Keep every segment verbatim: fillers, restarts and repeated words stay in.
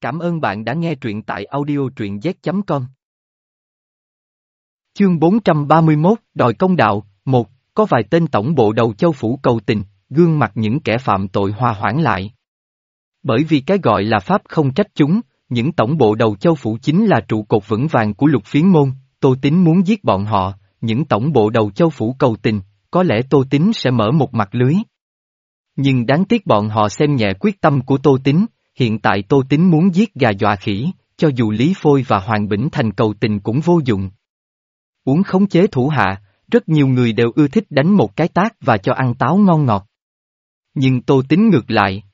Cảm ơn bạn đã nghe truyện tại audio truyện z chấm com. Chương bốn trăm ba mươi mốt, Đòi công đạo. Một, có vài tên tổng bộ đầu châu phủ cầu tình, gương mặt những kẻ phạm tội hòa hoãn lại. Bởi vì cái gọi là pháp không trách chúng, những tổng bộ đầu châu phủ chính là trụ cột vững vàng của Lục Phiến môn, Tô Tín muốn giết bọn họ, những tổng bộ đầu châu phủ cầu tình, có lẽ Tô Tín sẽ mở một mặt lưới. Nhưng đáng tiếc bọn họ xem nhẹ quyết tâm của Tô Tín, hiện tại Tô Tín muốn giết gà dọa khỉ, cho dù Lý Phôi và Hoàng Bỉnh Thành cầu tình cũng vô dụng. Uống khống chế thủ hạ, rất nhiều người đều ưa thích đánh một cái tát và cho ăn táo ngon ngọt. Nhưng Tô Tín ngược lại.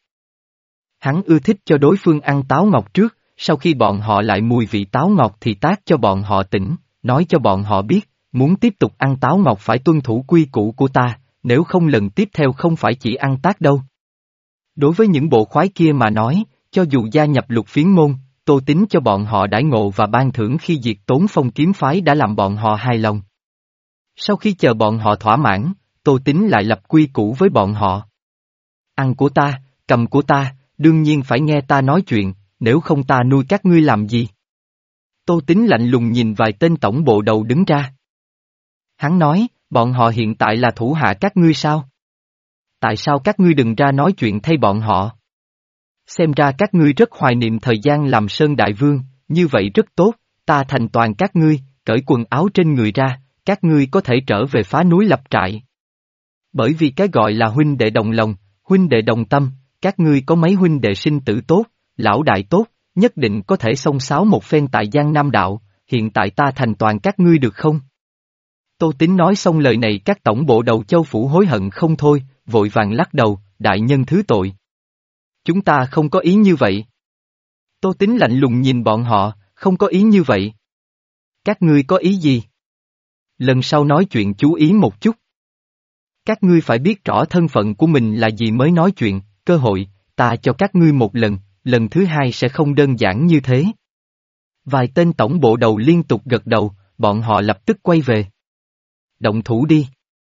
Hắn ưa thích cho đối phương ăn táo ngọt trước, sau khi bọn họ lại mùi vị táo ngọt thì tát cho bọn họ tỉnh, nói cho bọn họ biết, muốn tiếp tục ăn táo ngọt phải tuân thủ quy củ của ta, nếu không lần tiếp theo không phải chỉ ăn tát đâu. Đối với những bộ khoái kia mà nói, cho dù gia nhập Lục Phiến môn, Tô Tín cho bọn họ đãi ngộ và ban thưởng khi diệt Tốn Phong kiếm phái đã làm bọn họ hài lòng. Sau khi chờ bọn họ thỏa mãn, Tô Tín lại lập quy củ với bọn họ. Ăn của ta, cầm của ta, đương nhiên phải nghe ta nói chuyện, nếu không ta nuôi các ngươi làm gì? Tô Tín lạnh lùng nhìn vài tên tổng bộ đầu đứng ra. Hắn nói, bọn họ hiện tại là thủ hạ các ngươi sao? Tại sao các ngươi đừng ra nói chuyện thay bọn họ? Xem ra các ngươi rất hoài niệm thời gian làm Sơn Đại Vương, như vậy rất tốt, ta thành toàn các ngươi, cởi quần áo trên người ra, các ngươi có thể trở về phá núi lập trại. Bởi vì cái gọi là huynh đệ đồng lòng, huynh đệ đồng tâm, các ngươi có mấy huynh đệ sinh tử tốt, lão đại tốt, nhất định có thể xông xáo một phen tại Giang Nam Đạo, hiện tại ta thành toàn các ngươi được không? Tô Tín nói xong lời này các tổng bộ đầu châu phủ hối hận không thôi, vội vàng lắc đầu, đại nhân thứ tội. Chúng ta không có ý như vậy. Tô Tín lạnh lùng nhìn bọn họ, không có ý như vậy. Các ngươi có ý gì? Lần sau nói chuyện chú ý một chút. Các ngươi phải biết rõ thân phận của mình là gì mới nói chuyện, cơ hội, ta cho các ngươi một lần, lần thứ hai sẽ không đơn giản như thế. Vài tên tổng bộ đầu liên tục gật đầu, bọn họ lập tức quay về. Động thủ đi.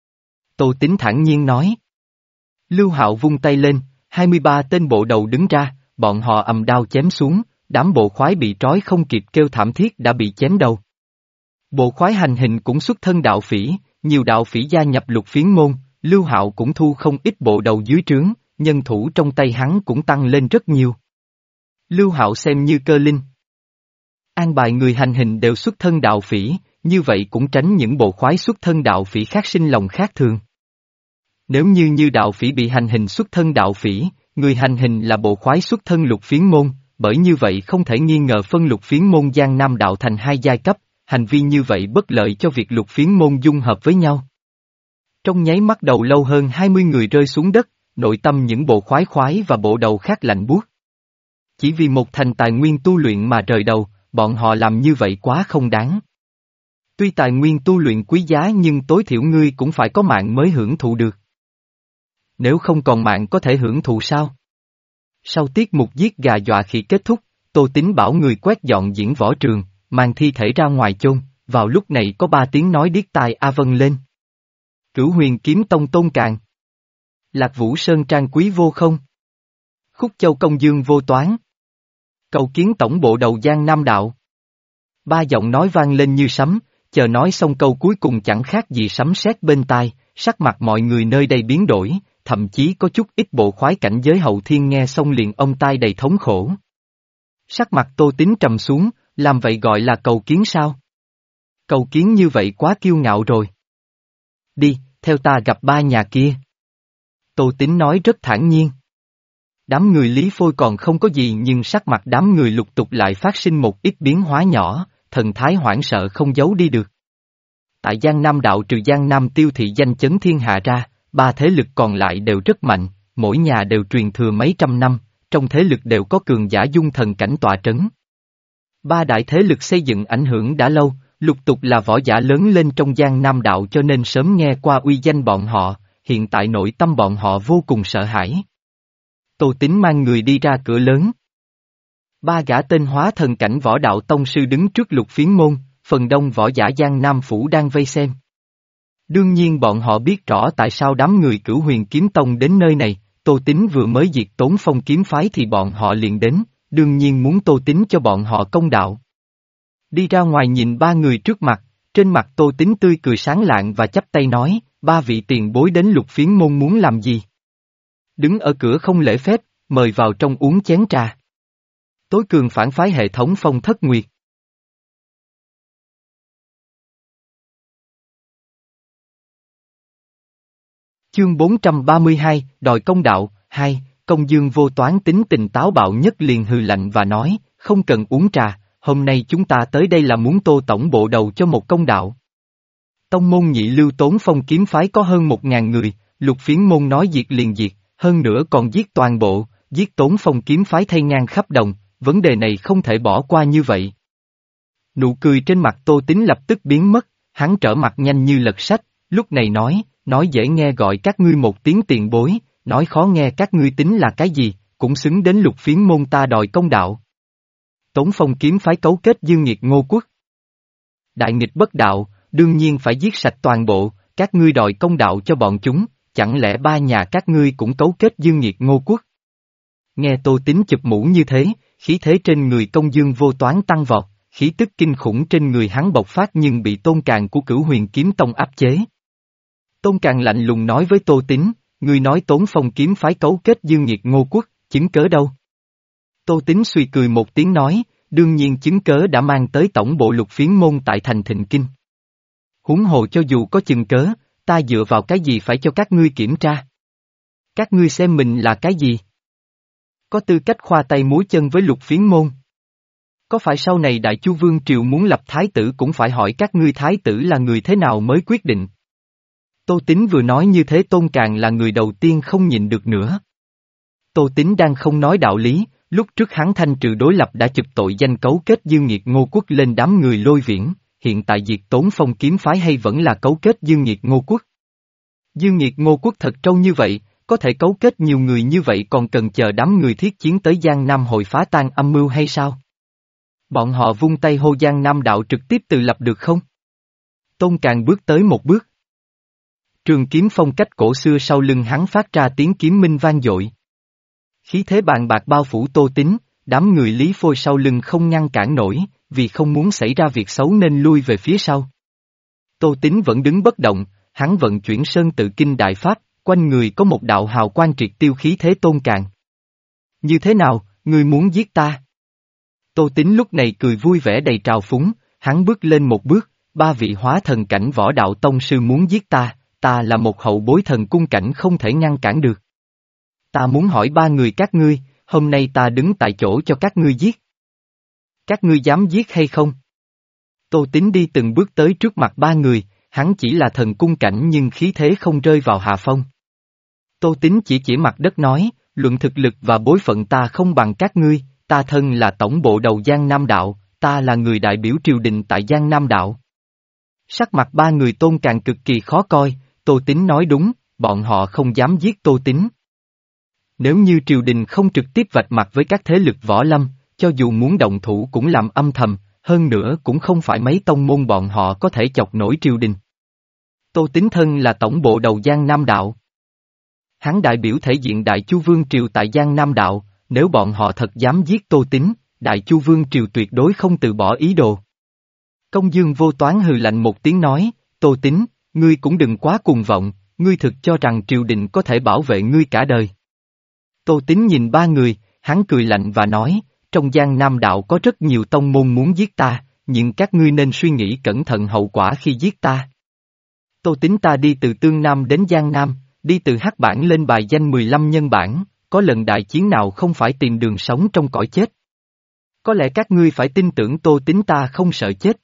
Tô Tín thản nhiên nói. Lưu Hạo vung tay lên, hai mươi ba tên bộ đầu đứng ra, bọn họ ầm đao chém xuống, đám bộ khoái bị trói không kịp kêu thảm thiết đã bị chém đầu. Bộ khoái hành hình cũng xuất thân đạo phỉ, nhiều đạo phỉ gia nhập Lục Phiến môn, Lưu Hạo cũng thu không ít bộ đầu dưới trướng, nhân thủ trong tay hắn cũng tăng lên rất nhiều. Lưu Hạo xem như cơ linh. An bài người hành hình đều xuất thân đạo phỉ, như vậy cũng tránh những bộ khoái xuất thân đạo phỉ khác sinh lòng khác thường. Nếu như như đạo phỉ bị hành hình xuất thân đạo phỉ, người hành hình là bộ khoái xuất thân Lục Phiến môn, bởi như vậy không thể nghi ngờ phân Lục Phiến môn Giang Nam Đạo thành hai giai cấp, hành vi như vậy bất lợi cho việc Lục Phiến môn dung hợp với nhau. Trong nháy mắt đầu lâu hơn hai mươi người rơi xuống đất, nội tâm những bộ khoái khoái và bộ đầu khác lạnh buốt. Chỉ vì một thành tài nguyên tu luyện mà rời đầu, bọn họ làm như vậy quá không đáng. Tuy tài nguyên tu luyện quý giá nhưng tối thiểu ngươi cũng phải có mạng mới hưởng thụ được. Nếu không còn mạng có thể hưởng thụ sao? Sau tiết mục giết gà dọa khỉ kết thúc, Tô Tín bảo người quét dọn diễn võ trường, mang thi thể ra ngoài chôn, vào lúc này có ba tiếng nói điếc tai A Vân lên. Cửu Huyền Kiếm Tông Tôn Càn, Lạc Vũ Sơn Trang Quý Vô Không, Khúc Châu Công Dương Vô Toán, cầu kiến tổng bộ đầu Giang Nam Đạo. Ba giọng nói vang lên như sấm, chờ nói xong câu cuối cùng chẳng khác gì sấm sét bên tai, sắc mặt mọi người nơi đây biến đổi, thậm chí có chút ít bộ khoái cảnh giới hậu thiên nghe xong liền ông tai đầy thống khổ. Sắc mặt Tô Tín trầm xuống, làm vậy gọi là cầu kiến sao? Cầu kiến như vậy quá kiêu ngạo rồi. Đi, theo ta gặp ba nhà kia. Tô Tín nói rất thản nhiên. Đám người Lý Phôi còn không có gì nhưng sắc mặt đám người Lục Tục lại phát sinh một ít biến hóa nhỏ, thần thái hoảng sợ không giấu đi được. Tại Giang Nam Đạo trừ Giang Nam Tiêu thị danh chấn thiên hạ ra, ba thế lực còn lại đều rất mạnh, mỗi nhà đều truyền thừa mấy trăm năm, trong thế lực đều có cường giả dung thần cảnh tọa trấn. Ba đại thế lực xây dựng ảnh hưởng đã lâu, Lục Tục là võ giả lớn lên trong Giang Nam Đạo cho nên sớm nghe qua uy danh bọn họ, hiện tại nội tâm bọn họ vô cùng sợ hãi. Tô Tín mang người đi ra cửa lớn. Ba gã tên hóa thần cảnh võ đạo tông sư đứng trước Lục Phiến môn, phần đông võ giả Giang Nam Phủ đang vây xem. Đương nhiên bọn họ biết rõ tại sao đám người Cửu Huyền Kiếm Tông đến nơi này, Tô Tín vừa mới diệt Tốn Phong kiếm phái thì bọn họ liền đến, đương nhiên muốn Tô Tín cho bọn họ công đạo. Đi ra ngoài nhìn ba người trước mặt, trên mặt Tô Tín tươi cười sáng lạng và chắp tay nói, ba vị tiền bối đến Lục Phiến môn muốn làm gì? Đứng ở cửa không lễ phép, mời vào trong uống chén trà. Tối cường phản phái hệ thống Phong Thất Nguyệt. Chương bốn trăm ba mươi hai, đòi công đạo, hai, Công Dương Vô Toán tính tình táo bạo nhất liền hừ lạnh và nói, không cần uống trà, hôm nay chúng ta tới đây là muốn Tô tổng bộ đầu cho một công đạo. Tông môn nhị lưu Tốn Phong kiếm phái có hơn một ngàn người, Lục Phiến môn nói diệt liền diệt, hơn nữa còn giết toàn bộ, giết Tốn Phong kiếm phái thay ngang khắp đồng, vấn đề này không thể bỏ qua như vậy. Nụ cười trên mặt Tô Tín lập tức biến mất, hắn trở mặt nhanh như lật sách, lúc này nói, nói dễ nghe gọi các ngươi một tiếng tiền bối, nói khó nghe các ngươi tính là cái gì, cũng xứng đến Lục Phiến môn ta đòi công đạo. Tốn Phong kiếm phái cấu kết dương nghiệt Ngô Quốc. Đại nghịch bất đạo, đương nhiên phải giết sạch toàn bộ, các ngươi đòi công đạo cho bọn chúng, chẳng lẽ ba nhà các ngươi cũng cấu kết dương nghiệt Ngô Quốc? Nghe Tô Tín chụp mũ như thế, khí thế trên người Công Dương Vô Toán tăng vọt, khí tức kinh khủng trên người hắn bộc phát nhưng bị Tôn Càn của Cửu Huyền Kiếm Tông áp chế. Tôn Càn lạnh lùng nói với Tô Tín, ngươi nói Tốn Phong kiếm phái cấu kết dương nghiệt Ngô Quốc, chứng cớ đâu? Tô Tín suy cười một tiếng nói, đương nhiên chứng cớ đã mang tới tổng bộ Lục Phiến môn tại thành Thịnh Kinh. Huống hồ cho dù có chứng cớ, ta dựa vào cái gì phải cho các ngươi kiểm tra? Các ngươi xem mình là cái gì? Có tư cách khoa tay múa chân với Lục Phiến môn? Có phải sau này Đại Chu Vương Triều muốn lập thái tử cũng phải hỏi các ngươi thái tử là người thế nào mới quyết định? Tô Tín vừa nói như thế Tôn Càn là người đầu tiên không nhịn được nữa. Tô Tín đang không nói đạo lý, lúc trước hắn thanh trừ đối lập đã chụp tội danh cấu kết dương nghiệt Ngô Quốc lên đám người Lôi Viễn, hiện tại diệt Tốn Phong kiếm phái hay vẫn là cấu kết dương nghiệt Ngô Quốc? Dương nghiệt Ngô Quốc thật trâu như vậy, có thể cấu kết nhiều người như vậy còn cần chờ đám người thiết chiến tới Giang Nam hội phá tan âm mưu hay sao? Bọn họ vung tay hô Giang Nam đạo trực tiếp tự lập được không? Tôn Càn bước tới một bước. Trường kiếm phong cách cổ xưa sau lưng hắn phát ra tiếng kiếm minh vang dội. Khí thế bàn bạc bao phủ Tô Tín, đám người Lý Phôi sau lưng không ngăn cản nổi, vì không muốn xảy ra việc xấu nên lui về phía sau. Tô Tín vẫn đứng bất động, hắn vận chuyển Sơn Tự Kinh Đại Pháp, quanh người có một đạo hào quang triệt tiêu khí thế Tôn Càn. Như thế nào, ngươi muốn giết ta? Tô Tín lúc này cười vui vẻ đầy trào phúng, hắn bước lên một bước, ba vị hóa thần cảnh võ đạo tông sư muốn giết ta, ta là một hậu bối thần cung cảnh không thể ngăn cản được. Ta muốn hỏi ba người các ngươi, hôm nay ta đứng tại chỗ cho các ngươi giết. Các ngươi dám giết hay không? Tô Tín đi từng bước tới trước mặt ba người, hắn chỉ là thần cung cảnh nhưng khí thế không rơi vào hạ phong. Tô Tín chỉ chỉ mặt đất nói, luận thực lực và bối phận ta không bằng các ngươi, ta thân là tổng bộ đầu Giang Nam Đạo, ta là người đại biểu triều đình tại Giang Nam Đạo. Sắc mặt ba người Tôn Càn cực kỳ khó coi, Tô Tín nói đúng, bọn họ không dám giết Tô Tín. Nếu như triều đình không trực tiếp vạch mặt với các thế lực võ lâm, cho dù muốn động thủ cũng làm âm thầm, hơn nữa cũng không phải mấy tông môn bọn họ có thể chọc nổi triều đình. Tô Tín thân là tổng bộ đầu Giang Nam Đạo. Hắn đại biểu thể diện Đại Chu Vương Triều tại Giang Nam Đạo, nếu bọn họ thật dám giết Tô Tín, Đại Chu Vương Triều tuyệt đối không từ bỏ ý đồ. Công Dương Vô Toán hừ lạnh một tiếng nói, Tô Tín, ngươi cũng đừng quá cuồng vọng, ngươi thực cho rằng triều đình có thể bảo vệ ngươi cả đời. Tô Tín nhìn ba người, hắn cười lạnh và nói, trong Giang Nam Đạo có rất nhiều tông môn muốn giết ta, nhưng các ngươi nên suy nghĩ cẩn thận hậu quả khi giết ta. Tô Tín ta đi từ Tương Nam đến Giang Nam, đi từ hắc bản lên bài danh mười lăm nhân bản, có lần đại chiến nào không phải tìm đường sống trong cõi chết. Có lẽ các ngươi phải tin tưởng Tô Tín ta không sợ chết.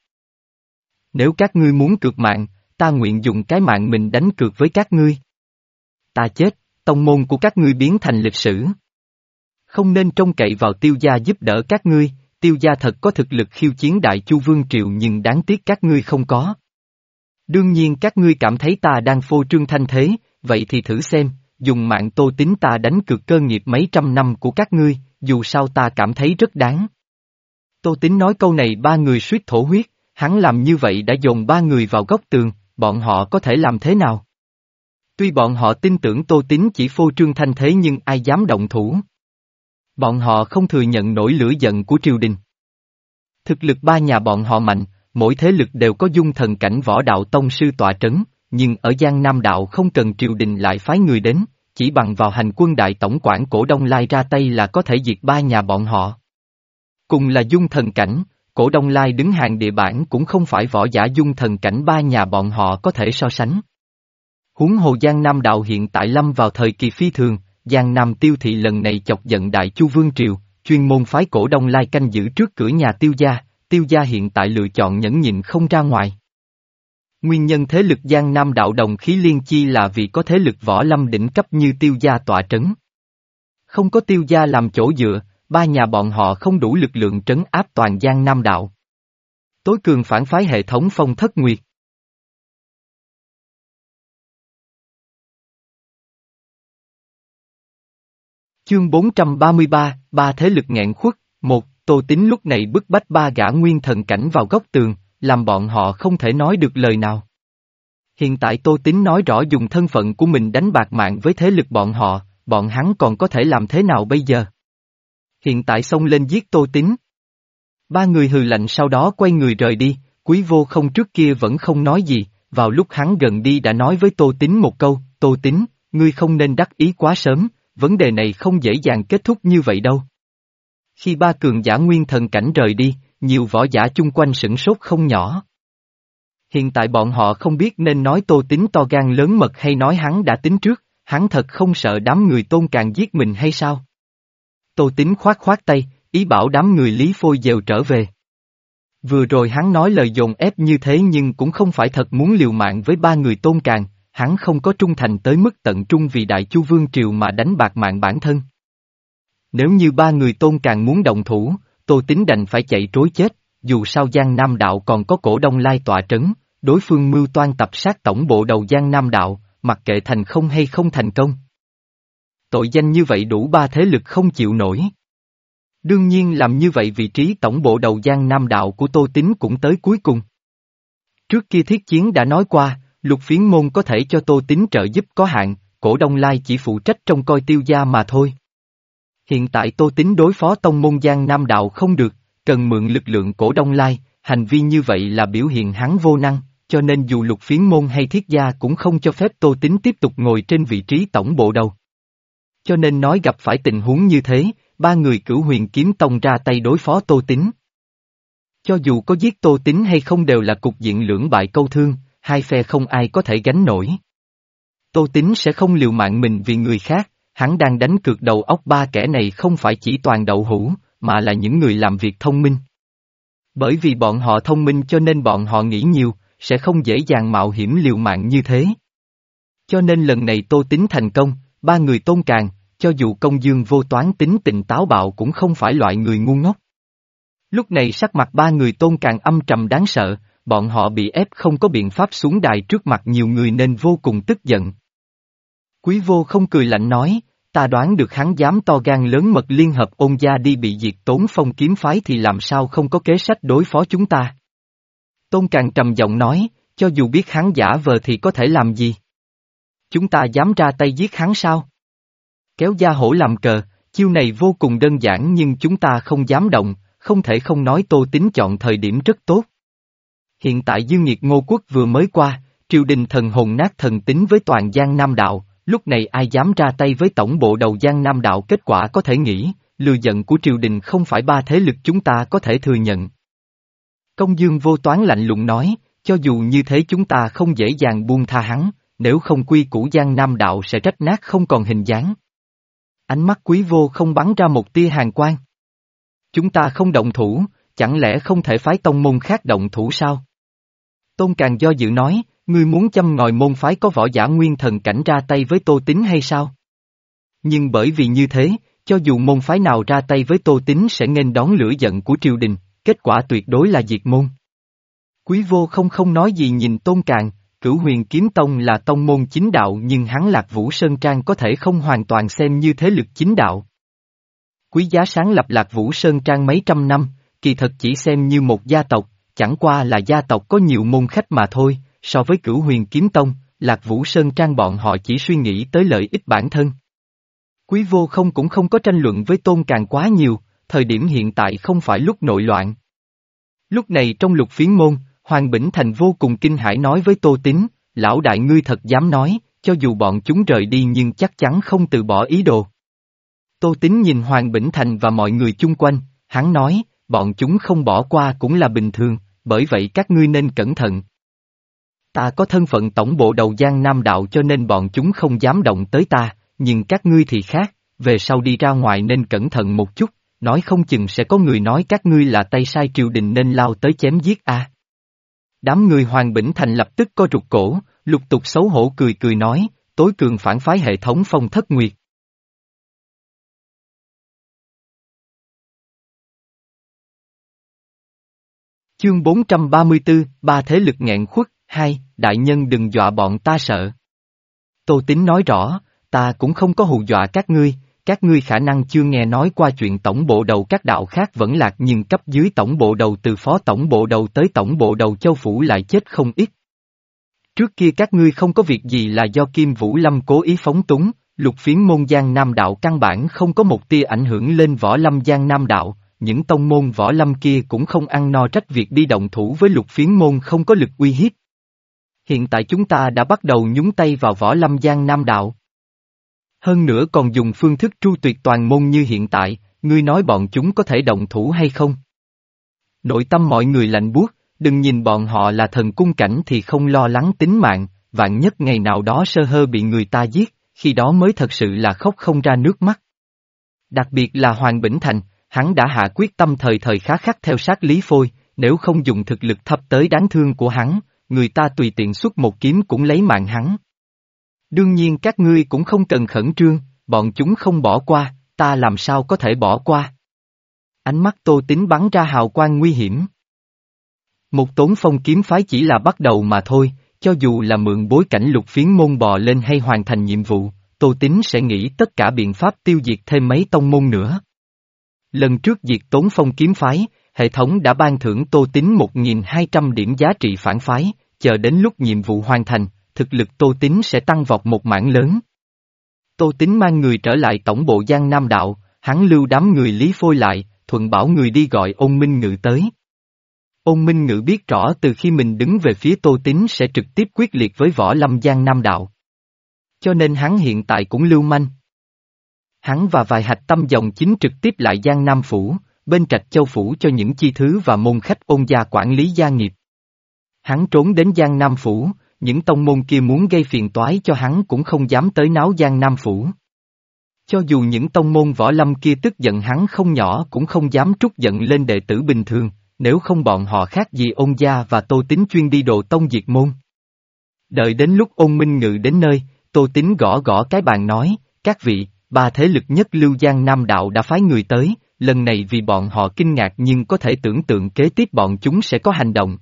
Nếu các ngươi muốn cược mạng, ta nguyện dùng cái mạng mình đánh cược với các ngươi. Ta chết, tông môn của các ngươi biến thành lịch sử. Không nên trông cậy vào Tiêu gia giúp đỡ các ngươi, Tiêu gia thật có thực lực khiêu chiến Đại Chu Vương Triều nhưng đáng tiếc các ngươi không có. Đương nhiên các ngươi cảm thấy ta đang phô trương thanh thế, vậy thì thử xem, dùng mạng Tô Tín ta đánh cược cơ nghiệp mấy trăm năm của các ngươi, dù sao ta cảm thấy rất đáng. Tô Tín nói câu này ba người suýt thổ huyết, hắn làm như vậy đã dồn ba người vào góc tường, bọn họ có thể làm thế nào? Tuy bọn họ tin tưởng Tô Tín chỉ phô trương thanh thế nhưng ai dám động thủ? Bọn họ không thừa nhận nổi lửa giận của triều đình. Thực lực ba nhà bọn họ mạnh, mỗi thế lực đều có dung thần cảnh võ đạo tông sư tọa trấn, nhưng ở Giang Nam đạo không cần triều đình lại phái người đến, chỉ bằng vào hành quân đại tổng quản Cổ Đông Lai ra tay là có thể diệt ba nhà bọn họ. Cùng là dung thần cảnh, Cổ Đông Lai đứng hàng địa bản cũng không phải võ giả dung thần cảnh ba nhà bọn họ có thể so sánh. Huống hồ Giang Nam đạo hiện tại lâm vào thời kỳ phi thường, Giang Nam Tiêu thị lần này chọc giận Đại Chu Vương Triều, chuyên môn phái Cổ Đông Lai canh giữ trước cửa nhà Tiêu gia, Tiêu gia hiện tại lựa chọn nhẫn nhịn không ra ngoài. Nguyên nhân thế lực Giang Nam đạo đồng khí liên chi là vì có thế lực võ lâm đỉnh cấp như Tiêu gia tọa trấn. Không có Tiêu gia làm chỗ dựa, ba nhà bọn họ không đủ lực lượng trấn áp toàn Giang Nam đạo. Tối cường phản phái hệ thống Phong Thất Nguyệt. Chương bốn trăm ba mươi ba, ba thế lực nghẹn khuất, một, Tô Tín lúc này bức bách ba gã nguyên thần cảnh vào góc tường, làm bọn họ không thể nói được lời nào. Hiện tại Tô Tín nói rõ dùng thân phận của mình đánh bạc mạng với thế lực bọn họ, bọn hắn còn có thể làm thế nào bây giờ? Hiện tại xông lên giết Tô Tín. Ba người hừ lạnh sau đó quay người rời đi, Quý Vô Không trước kia vẫn không nói gì, vào lúc hắn gần đi đã nói với Tô Tín một câu, Tô Tín, ngươi không nên đắc ý quá sớm, vấn đề này không dễ dàng kết thúc như vậy đâu. Khi ba cường giả nguyên thần cảnh rời đi, nhiều võ giả chung quanh sửng sốt không nhỏ. Hiện tại bọn họ không biết nên nói Tô Tín to gan lớn mật hay nói hắn đã tính trước, hắn thật không sợ đám người Tôn Càn giết mình hay sao? Tô Tín khoát khoát tay, ý bảo đám người Lý Phôi dèo trở về. Vừa rồi hắn nói lời dồn ép như thế nhưng cũng không phải thật muốn liều mạng với ba người Tôn Càn, hắn không có trung thành tới mức tận trung vì Đại Chu Vương Triều mà đánh bạc mạng bản thân. Nếu như ba người Tôn Càn muốn động thủ, Tô Tín đành phải chạy trối chết, dù sao Giang Nam đạo còn có Cổ Đông Lai tọa trấn, đối phương mưu toan tập sát tổng bộ đầu Giang Nam đạo, mặc kệ thành không hay không thành công. Tội danh như vậy đủ ba thế lực không chịu nổi. Đương nhiên làm như vậy vị trí tổng bộ đầu Giang Nam đạo của Tô Tín cũng tới cuối cùng. Trước kia Thiết Chiến đã nói qua, Lục Phiến môn có thể cho Tô Tín trợ giúp có hạn, Cổ Đông Lai chỉ phụ trách trông coi Tiêu gia mà thôi. Hiện tại Tô Tín đối phó tông môn Giang Nam đạo không được, cần mượn lực lượng Cổ Đông Lai, hành vi như vậy là biểu hiện hắn vô năng, cho nên dù Lục Phiến môn hay Thiết gia cũng không cho phép Tô Tín tiếp tục ngồi trên vị trí tổng bộ đầu. Cho nên nói gặp phải tình huống như thế, ba người Cửu Huyền Kiếm Tông ra tay đối phó Tô Tín. Cho dù có giết Tô Tín hay không đều là cục diện lưỡng bại câu thương, hai phe không ai có thể gánh nổi. Tô Tín sẽ không liều mạng mình vì người khác, hắn đang đánh cược đầu óc ba kẻ này không phải chỉ toàn đậu hũ, mà là những người làm việc thông minh. Bởi vì bọn họ thông minh cho nên bọn họ nghĩ nhiều, sẽ không dễ dàng mạo hiểm liều mạng như thế. Cho nên lần này Tô Tín thành công, ba người Tôn Càn, cho dù Công Dương Vô Toán tính tình táo bạo cũng không phải loại người ngu ngốc. Lúc này sắc mặt ba người Tôn Càn âm trầm đáng sợ, bọn họ bị ép không có biện pháp xuống đài trước mặt nhiều người nên vô cùng tức giận. Quý Vô Không cười lạnh nói, ta đoán được hắn dám to gan lớn mật liên hợp Ôn gia đi bị diệt Tốn Phong kiếm phái thì làm sao không có kế sách đối phó chúng ta. Tôn Càn trầm giọng nói, cho dù biết hắn giả vờ thì có thể làm gì? Chúng ta dám ra tay giết hắn sao? Kéo da hổ làm cờ, chiêu này vô cùng đơn giản nhưng chúng ta không dám động, không thể không nói Tô Tín chọn thời điểm rất tốt. Hiện tại Dương Nghiệt Ngô Quốc vừa mới qua, triều đình thần hồn nát thần tính với toàn Giang Nam đạo, lúc này ai dám ra tay với tổng bộ đầu Giang Nam đạo kết quả có thể nghĩ, lừa giận của triều đình không phải ba thế lực chúng ta có thể thừa nhận. Công Dương Vô Toán lạnh lùng nói, cho dù như thế chúng ta không dễ dàng buông tha hắn, nếu không quy củ Giang Nam đạo sẽ rách nát không còn hình dáng. Ánh mắt Quý Vô Không bắn ra một tia hàn quang. Chúng ta không động thủ, chẳng lẽ không thể phái tông môn khác động thủ sao? Tôn Càn do dự nói, ngươi muốn châm ngòi môn phái có võ giả nguyên thần cảnh ra tay với Tô Tín hay sao? Nhưng bởi vì như thế, cho dù môn phái nào ra tay với Tô Tín sẽ nghênh đón lửa giận của triều đình, kết quả tuyệt đối là diệt môn. Quý Vô Không không nói gì nhìn Tôn Càn, Cửu Huyền Kiếm Tông là tông môn chính đạo nhưng hắn Lạc Vũ Sơn Trang có thể không hoàn toàn xem như thế lực chính đạo. Quý Giá sáng lập Lạc Vũ Sơn Trang mấy trăm năm, kỳ thật chỉ xem như một gia tộc, chẳng qua là gia tộc có nhiều môn khách mà thôi, so với Cửu Huyền Kiếm Tông, Lạc Vũ Sơn Trang bọn họ chỉ suy nghĩ tới lợi ích bản thân. Quý vô không cũng không có tranh luận với Tôn Càng quá nhiều, thời điểm hiện tại không phải lúc nội loạn. Lúc này trong Lục Phiến môn, Hoàng Bỉnh Thành vô cùng kinh hãi nói với Tô Tín, lão đại ngươi thật dám nói, cho dù bọn chúng rời đi nhưng chắc chắn không từ bỏ ý đồ. Tô Tín nhìn Hoàng Bỉnh Thành và mọi người chung quanh, hắn nói, bọn chúng không bỏ qua cũng là bình thường, bởi vậy các ngươi nên cẩn thận. Ta có thân phận tổng bộ đầu Giang Nam Đạo cho nên bọn chúng không dám động tới ta, nhưng các ngươi thì khác, về sau đi ra ngoài nên cẩn thận một chút, nói không chừng sẽ có người nói các ngươi là tay sai triều đình nên lao tới chém giết a. Đám người Hoàng Bỉnh Thành lập tức co rụt cổ, lục tục xấu hổ cười cười nói, tối cường phản phái hệ thống Phong Thất Nguyệt. Chương bốn trăm ba mươi tư, ba thế lực nghẹn khuất, hai, đại nhân đừng dọa bọn ta sợ. Tô Tín nói rõ, ta cũng không có hù dọa các ngươi, các ngươi khả năng chưa nghe nói qua chuyện tổng bộ đầu các đạo khác vẫn lạc nhưng cấp dưới tổng bộ đầu từ phó tổng bộ đầu tới tổng bộ đầu châu phủ lại chết không ít. Trước kia các ngươi không có việc gì là do Kim Vũ Lâm cố ý phóng túng, Lục Phiến môn Giang Nam Đạo căn bản không có một tia ảnh hưởng lên võ lâm Giang Nam Đạo, những tông môn võ lâm kia cũng không ăn no trách việc đi động thủ với Lục Phiến môn không có lực uy hiếp. Hiện tại chúng ta đã bắt đầu nhúng tay vào võ lâm Giang Nam Đạo. Hơn nữa còn dùng phương thức tru tuyệt toàn môn như hiện tại, ngươi nói bọn chúng có thể động thủ hay không? Nội tâm mọi người lạnh buốt, đừng nhìn bọn họ là thần cung cảnh thì không lo lắng tính mạng, vạn nhất ngày nào đó sơ hơ bị người ta giết, khi đó mới thật sự là khóc không ra nước mắt. Đặc biệt là Hoàng Bỉnh Thành, hắn đã hạ quyết tâm thời thời khắc khắc theo sát Lý Phôi, nếu không dùng thực lực thấp tới đáng thương của hắn, người ta tùy tiện xuất một kiếm cũng lấy mạng hắn. Đương nhiên các ngươi cũng không cần khẩn trương, bọn chúng không bỏ qua, ta làm sao có thể bỏ qua. Ánh mắt Tô Tín bắn ra hào quang nguy hiểm. Một Tốn Phong kiếm phái chỉ là bắt đầu mà thôi, cho dù là mượn bối cảnh Lục Phiến môn bò lên hay hoàn thành nhiệm vụ, Tô Tín sẽ nghĩ tất cả biện pháp tiêu diệt thêm mấy tông môn nữa. Lần trước diệt Tốn Phong kiếm phái, hệ thống đã ban thưởng Tô Tín một nghìn hai trăm điểm giá trị phản phái, chờ đến lúc nhiệm vụ hoàn thành, thực lực Tô Tín sẽ tăng vọt một mảng lớn. Tô Tín mang người trở lại tổng bộ Giang Nam Đạo, hắn lưu đám người Lý Phôi lại, thuận bảo người đi gọi Ôn Minh Ngự tới. Ôn Minh Ngự biết rõ từ khi mình đứng về phía Tô Tín sẽ trực tiếp quyết liệt với võ lâm Giang Nam Đạo. Cho nên hắn hiện tại cũng lưu manh. Hắn và vài hạch tâm dòng chính trực tiếp lại Giang Nam Phủ, bên Trạch Châu Phủ cho những chi thứ và môn khách Ôn gia quản lý gia nghiệp. Hắn trốn đến Giang Nam Phủ, những tông môn kia muốn gây phiền toái cho hắn cũng không dám tới náo Giang Nam Phủ. Cho dù những tông môn võ lâm kia tức giận hắn không nhỏ cũng không dám trút giận lên đệ tử bình thường, nếu không bọn họ khác gì Ôn gia và Tô Tín chuyên đi đồ tông diệt môn. Đợi đến lúc Ôn Minh Ngự đến nơi, Tô Tín gõ gõ cái bàn nói, các vị, ba thế lực nhất lưu Giang Nam Đạo đã phái người tới, lần này vì bọn họ kinh ngạc nhưng có thể tưởng tượng kế tiếp bọn chúng sẽ có hành động.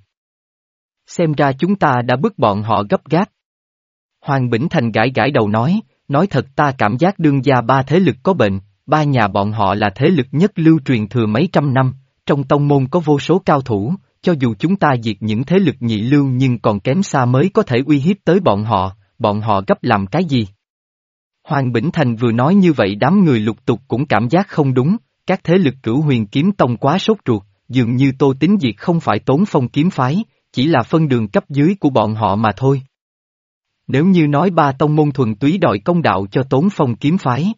Xem ra chúng ta đã bức bọn họ gấp gáp. Hoàng Bỉnh Thành gãi gãi đầu nói, nói thật ta cảm giác đương gia ba thế lực có bệnh, ba nhà bọn họ là thế lực nhất lưu truyền thừa mấy trăm năm, trong tông môn có vô số cao thủ, cho dù chúng ta diệt những thế lực nhị lưu nhưng còn kém xa mới có thể uy hiếp tới bọn họ, bọn họ gấp làm cái gì? Hoàng Bỉnh Thành vừa nói như vậy đám người lục tục cũng cảm giác không đúng, các thế lực Cửu Huyền kiếm tông quá sốt ruột, dường như Tô Tín diệt không phải Tốn Phong kiếm phái, chỉ là phân đường cấp dưới của bọn họ mà thôi. Nếu như nói ba tông môn thuần túy đòi công đạo cho Tốn Phong kiếm phái.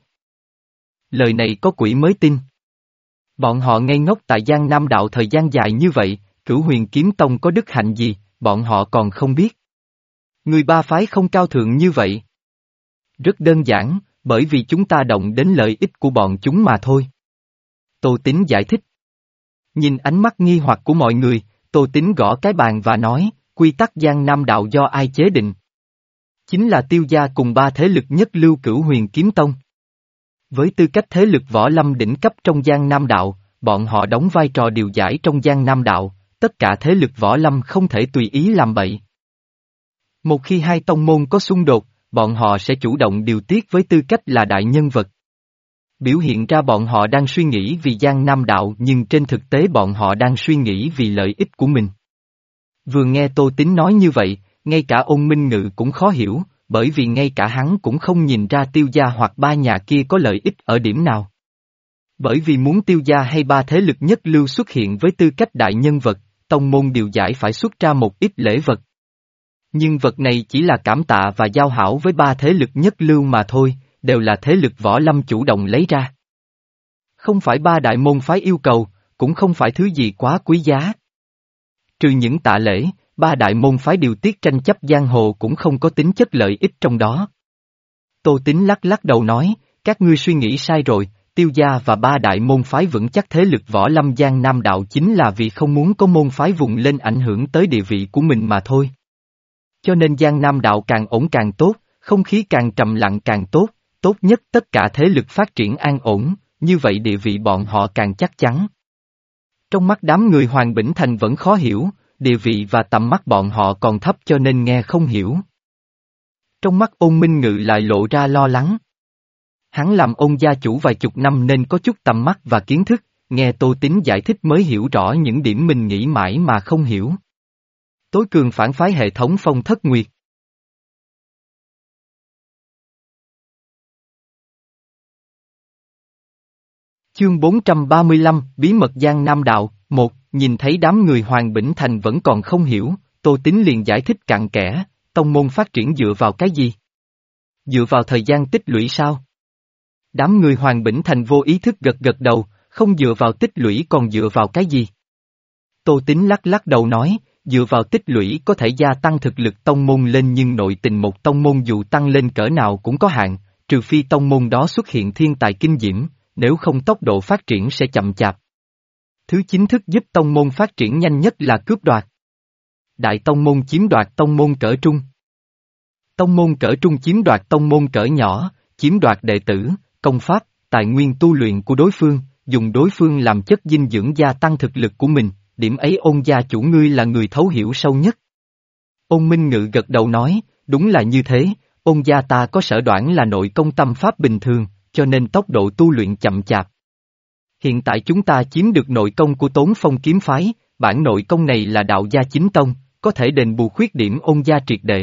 Lời này có quỷ mới tin. Bọn họ ngây ngốc tại Giang Nam Đạo thời gian dài như vậy, Cửu Huyền kiếm tông có đức hạnh gì, bọn họ còn không biết. Người ba phái không cao thượng như vậy. Rất đơn giản, bởi vì chúng ta động đến lợi ích của bọn chúng mà thôi. Tô Tín giải thích. Nhìn ánh mắt nghi hoặc của mọi người, Tô Tín gõ cái bàn và nói, quy tắc Giang Nam Đạo do ai chế định? Chính là Tiêu gia cùng ba thế lực nhất lưu Cửu Huyền kiếm tông. Với tư cách thế lực võ lâm đỉnh cấp trong Giang Nam Đạo, bọn họ đóng vai trò điều giải trong Giang Nam Đạo, tất cả thế lực võ lâm không thể tùy ý làm bậy. Một khi hai tông môn có xung đột, bọn họ sẽ chủ động điều tiết với tư cách là đại nhân vật. Biểu hiện ra bọn họ đang suy nghĩ vì Giang Nam Đạo nhưng trên thực tế bọn họ đang suy nghĩ vì lợi ích của mình. Vừa nghe Tô Tín nói như vậy, ngay cả Ôn Minh Ngự cũng khó hiểu, bởi vì ngay cả hắn cũng không nhìn ra Tiêu gia hoặc ba nhà kia có lợi ích ở điểm nào. Bởi vì muốn Tiêu gia hay ba thế lực nhất lưu xuất hiện với tư cách đại nhân vật, tông môn điều giải phải xuất ra một ít lễ vật. Nhưng vật này chỉ là cảm tạ và giao hảo với ba thế lực nhất lưu mà thôi, đều là thế lực võ lâm chủ động lấy ra. Không phải ba đại môn phái yêu cầu, cũng không phải thứ gì quá quý giá. Trừ những tạ lễ, ba đại môn phái điều tiết tranh chấp giang hồ cũng không có tính chất lợi ích trong đó. Tô Tín lắc lắc đầu nói, các ngươi suy nghĩ sai rồi, Tiêu gia và ba đại môn phái vững chắc thế lực võ lâm Giang Nam đạo chính là vì không muốn có môn phái vùng lên ảnh hưởng tới địa vị của mình mà thôi. Cho nên Giang Nam đạo càng ổn càng tốt, không khí càng trầm lặng càng tốt, tốt nhất tất cả thế lực phát triển an ổn, như vậy địa vị bọn họ càng chắc chắn. Trong mắt đám người Hoàng Bỉnh Thành vẫn khó hiểu, địa vị và tầm mắt bọn họ còn thấp cho nên nghe không hiểu. Trong mắt Ôn Minh Ngự lại lộ ra lo lắng. Hắn làm Ôn gia chủ vài chục năm nên có chút tầm mắt và kiến thức, nghe Tô Tín giải thích mới hiểu rõ những điểm mình nghĩ mãi mà không hiểu. Tối cường phản phái hệ thống Phong Thất Nguyệt. Chương bốn trăm ba mươi lăm, Bí mật Giang Nam Đạo, một, nhìn thấy đám người Hoàng Bỉnh Thành vẫn còn không hiểu, Tô Tín liền giải thích cặn kẽ, tông môn phát triển dựa vào cái gì? Dựa vào thời gian tích lũy sao? Đám người Hoàng Bỉnh Thành vô ý thức gật gật đầu, không dựa vào tích lũy còn dựa vào cái gì? Tô Tín lắc lắc đầu nói, dựa vào tích lũy có thể gia tăng thực lực tông môn lên nhưng nội tình một tông môn dù tăng lên cỡ nào cũng có hạn, trừ phi tông môn đó xuất hiện thiên tài kinh diễm, nếu không tốc độ phát triển sẽ chậm chạp. Thứ chính thức giúp tông môn phát triển nhanh nhất là cướp đoạt. Đại tông môn chiếm đoạt tông môn cỡ trung. Tông môn cỡ trung chiếm đoạt tông môn cỡ nhỏ, chiếm đoạt đệ tử, công pháp, tài nguyên tu luyện của đối phương, dùng đối phương làm chất dinh dưỡng gia tăng thực lực của mình, điểm ấy Ôn gia chủ ngươi là người thấu hiểu sâu nhất. Ôn Minh Ngự gật đầu nói, đúng là như thế, Ôn gia ta có sở đoản là nội công tâm pháp bình thường, cho nên tốc độ tu luyện chậm chạp. Hiện tại chúng ta chiếm được nội công của Tốn Phong kiếm phái, bản nội công này là đạo gia chính tông, có thể đền bù khuyết điểm Ôn gia triệt để.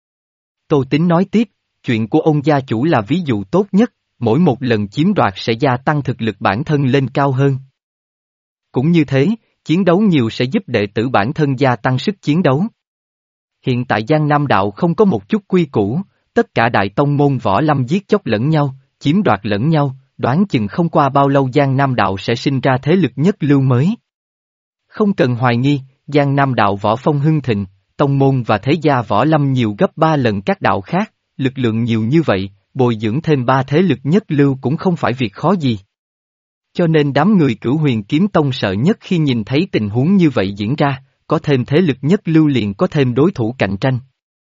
Tô Tín nói tiếp, chuyện của Ôn gia chủ là ví dụ tốt nhất, mỗi một lần chiếm đoạt sẽ gia tăng thực lực bản thân lên cao hơn. Cũng như thế, chiến đấu nhiều sẽ giúp đệ tử bản thân gia tăng sức chiến đấu. Hiện tại Giang Nam đạo không có một chút quy củ, tất cả đại tông môn võ lâm giết chóc lẫn nhau, chiếm đoạt lẫn nhau, đoán chừng không qua bao lâu Giang Nam đạo sẽ sinh ra thế lực nhất lưu mới. Không cần hoài nghi, Giang Nam đạo võ phong hưng thịnh, tông môn và thế gia võ lâm nhiều gấp ba lần các đạo khác, lực lượng nhiều như vậy, bồi dưỡng thêm ba thế lực nhất lưu cũng không phải việc khó gì. Cho nên đám người Cửu Huyền Kiếm Tông sợ nhất khi nhìn thấy tình huống như vậy diễn ra, có thêm thế lực nhất lưu liền có thêm đối thủ cạnh tranh.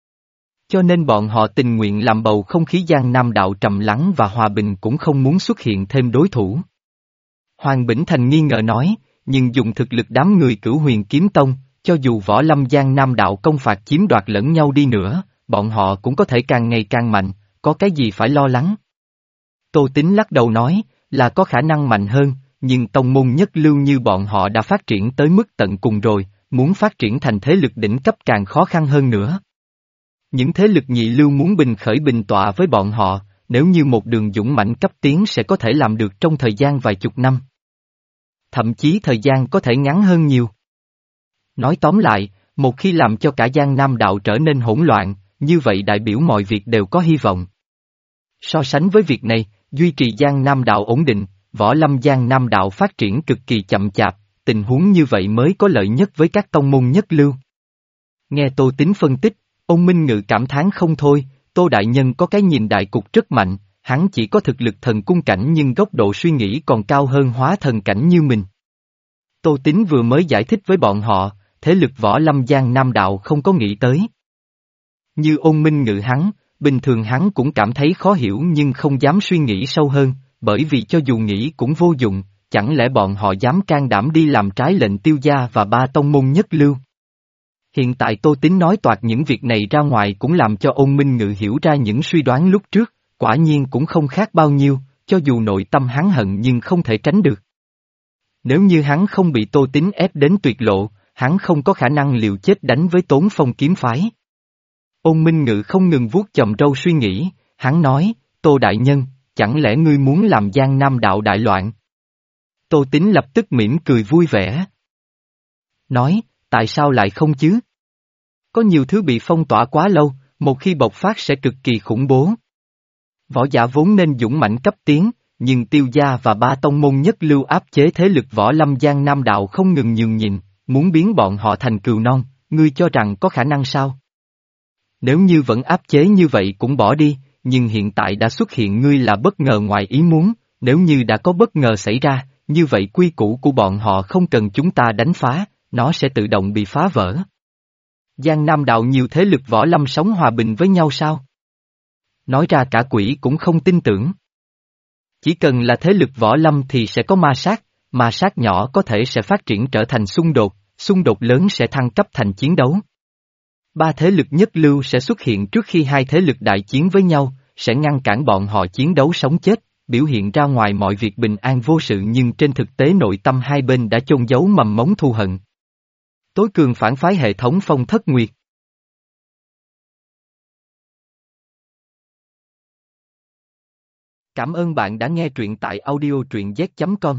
Cho nên bọn họ tình nguyện làm bầu không khí Giang Nam đạo trầm lắng và hòa bình cũng không muốn xuất hiện thêm đối thủ. Hoàng Bỉnh Thành nghi ngờ nói, nhưng dùng thực lực đám người Cửu Huyền Kiếm Tông, cho dù võ lâm Giang Nam đạo công phạt chiếm đoạt lẫn nhau đi nữa, bọn họ cũng có thể càng ngày càng mạnh, có cái gì phải lo lắng. Tô Tín lắc đầu nói, là có khả năng mạnh hơn, nhưng tông môn nhất lưu như bọn họ đã phát triển tới mức tận cùng rồi, muốn phát triển thành thế lực đỉnh cấp càng khó khăn hơn nữa. Những thế lực nhị lưu muốn bình khởi bình tọa với bọn họ, nếu như một đường dũng mãnh cấp tiến sẽ có thể làm được trong thời gian vài chục năm. Thậm chí thời gian có thể ngắn hơn nhiều. Nói tóm lại, một khi làm cho cả Giang Nam đạo trở nên hỗn loạn, như vậy đại biểu mọi việc đều có hy vọng. So sánh với việc này, duy trì Giang Nam đạo ổn định, võ lâm Giang Nam đạo phát triển cực kỳ chậm chạp, tình huống như vậy mới có lợi nhất với các tông môn nhất lưu. Nghe Tô Tín phân tích, Ôn Minh Ngự cảm thán không thôi, Tô Đại Nhân có cái nhìn đại cục rất mạnh, hắn chỉ có thực lực thần cung cảnh nhưng góc độ suy nghĩ còn cao hơn hóa thần cảnh như mình. Tô Tín vừa mới giải thích với bọn họ, thế lực võ lâm Giang Nam đạo không có nghĩ tới. Như Ôn Minh Ngự hắn, bình thường hắn cũng cảm thấy khó hiểu nhưng không dám suy nghĩ sâu hơn, bởi vì cho dù nghĩ cũng vô dụng, chẳng lẽ bọn họ dám can đảm đi làm trái lệnh Tiêu gia và ba tông môn nhất lưu. Hiện tại Tô Tín nói toạc những việc này ra ngoài cũng làm cho Ôn Minh Ngự hiểu ra những suy đoán lúc trước, quả nhiên cũng không khác bao nhiêu, cho dù nội tâm hắn hận nhưng không thể tránh được. Nếu như hắn không bị Tô Tín ép đến tuyệt lộ, hắn không có khả năng liều chết đánh với Tốn Phong kiếm phái. Ôn Minh Ngự không ngừng vuốt chòm râu suy nghĩ, hắn nói, Tô Đại Nhân, chẳng lẽ ngươi muốn làm Giang Nam đạo đại loạn? Tô Tín lập tức mỉm cười vui vẻ. Nói, tại sao lại không chứ? Có nhiều thứ bị phong tỏa quá lâu, một khi bộc phát sẽ cực kỳ khủng bố. Võ giả vốn nên dũng mãnh cấp tiến, nhưng Tiêu gia và ba tông môn nhất lưu áp chế thế lực võ lâm Giang Nam đạo không ngừng nhường nhịn, muốn biến bọn họ thành cừu non, ngươi cho rằng có khả năng sao? Nếu như vẫn áp chế như vậy cũng bỏ đi, nhưng hiện tại đã xuất hiện ngươi là bất ngờ ngoài ý muốn, nếu như đã có bất ngờ xảy ra, như vậy quy củ của bọn họ không cần chúng ta đánh phá, nó sẽ tự động bị phá vỡ. Giang Nam đạo nhiều thế lực võ lâm sống hòa bình với nhau sao? Nói ra cả quỷ cũng không tin tưởng. Chỉ cần là thế lực võ lâm thì sẽ có ma sát, ma sát nhỏ có thể sẽ phát triển trở thành xung đột, xung đột lớn sẽ thăng cấp thành chiến đấu. Ba thế lực nhất lưu sẽ xuất hiện trước khi hai thế lực đại chiến với nhau, sẽ ngăn cản bọn họ chiến đấu sống chết, biểu hiện ra ngoài mọi việc bình an vô sự nhưng trên thực tế nội tâm hai bên đã chôn giấu mầm mống thù hận. Tối cường phản phái hệ thống Phong Thất Nguyệt. Cảm ơn bạn đã nghe truyện tại audio truyện z chấm com.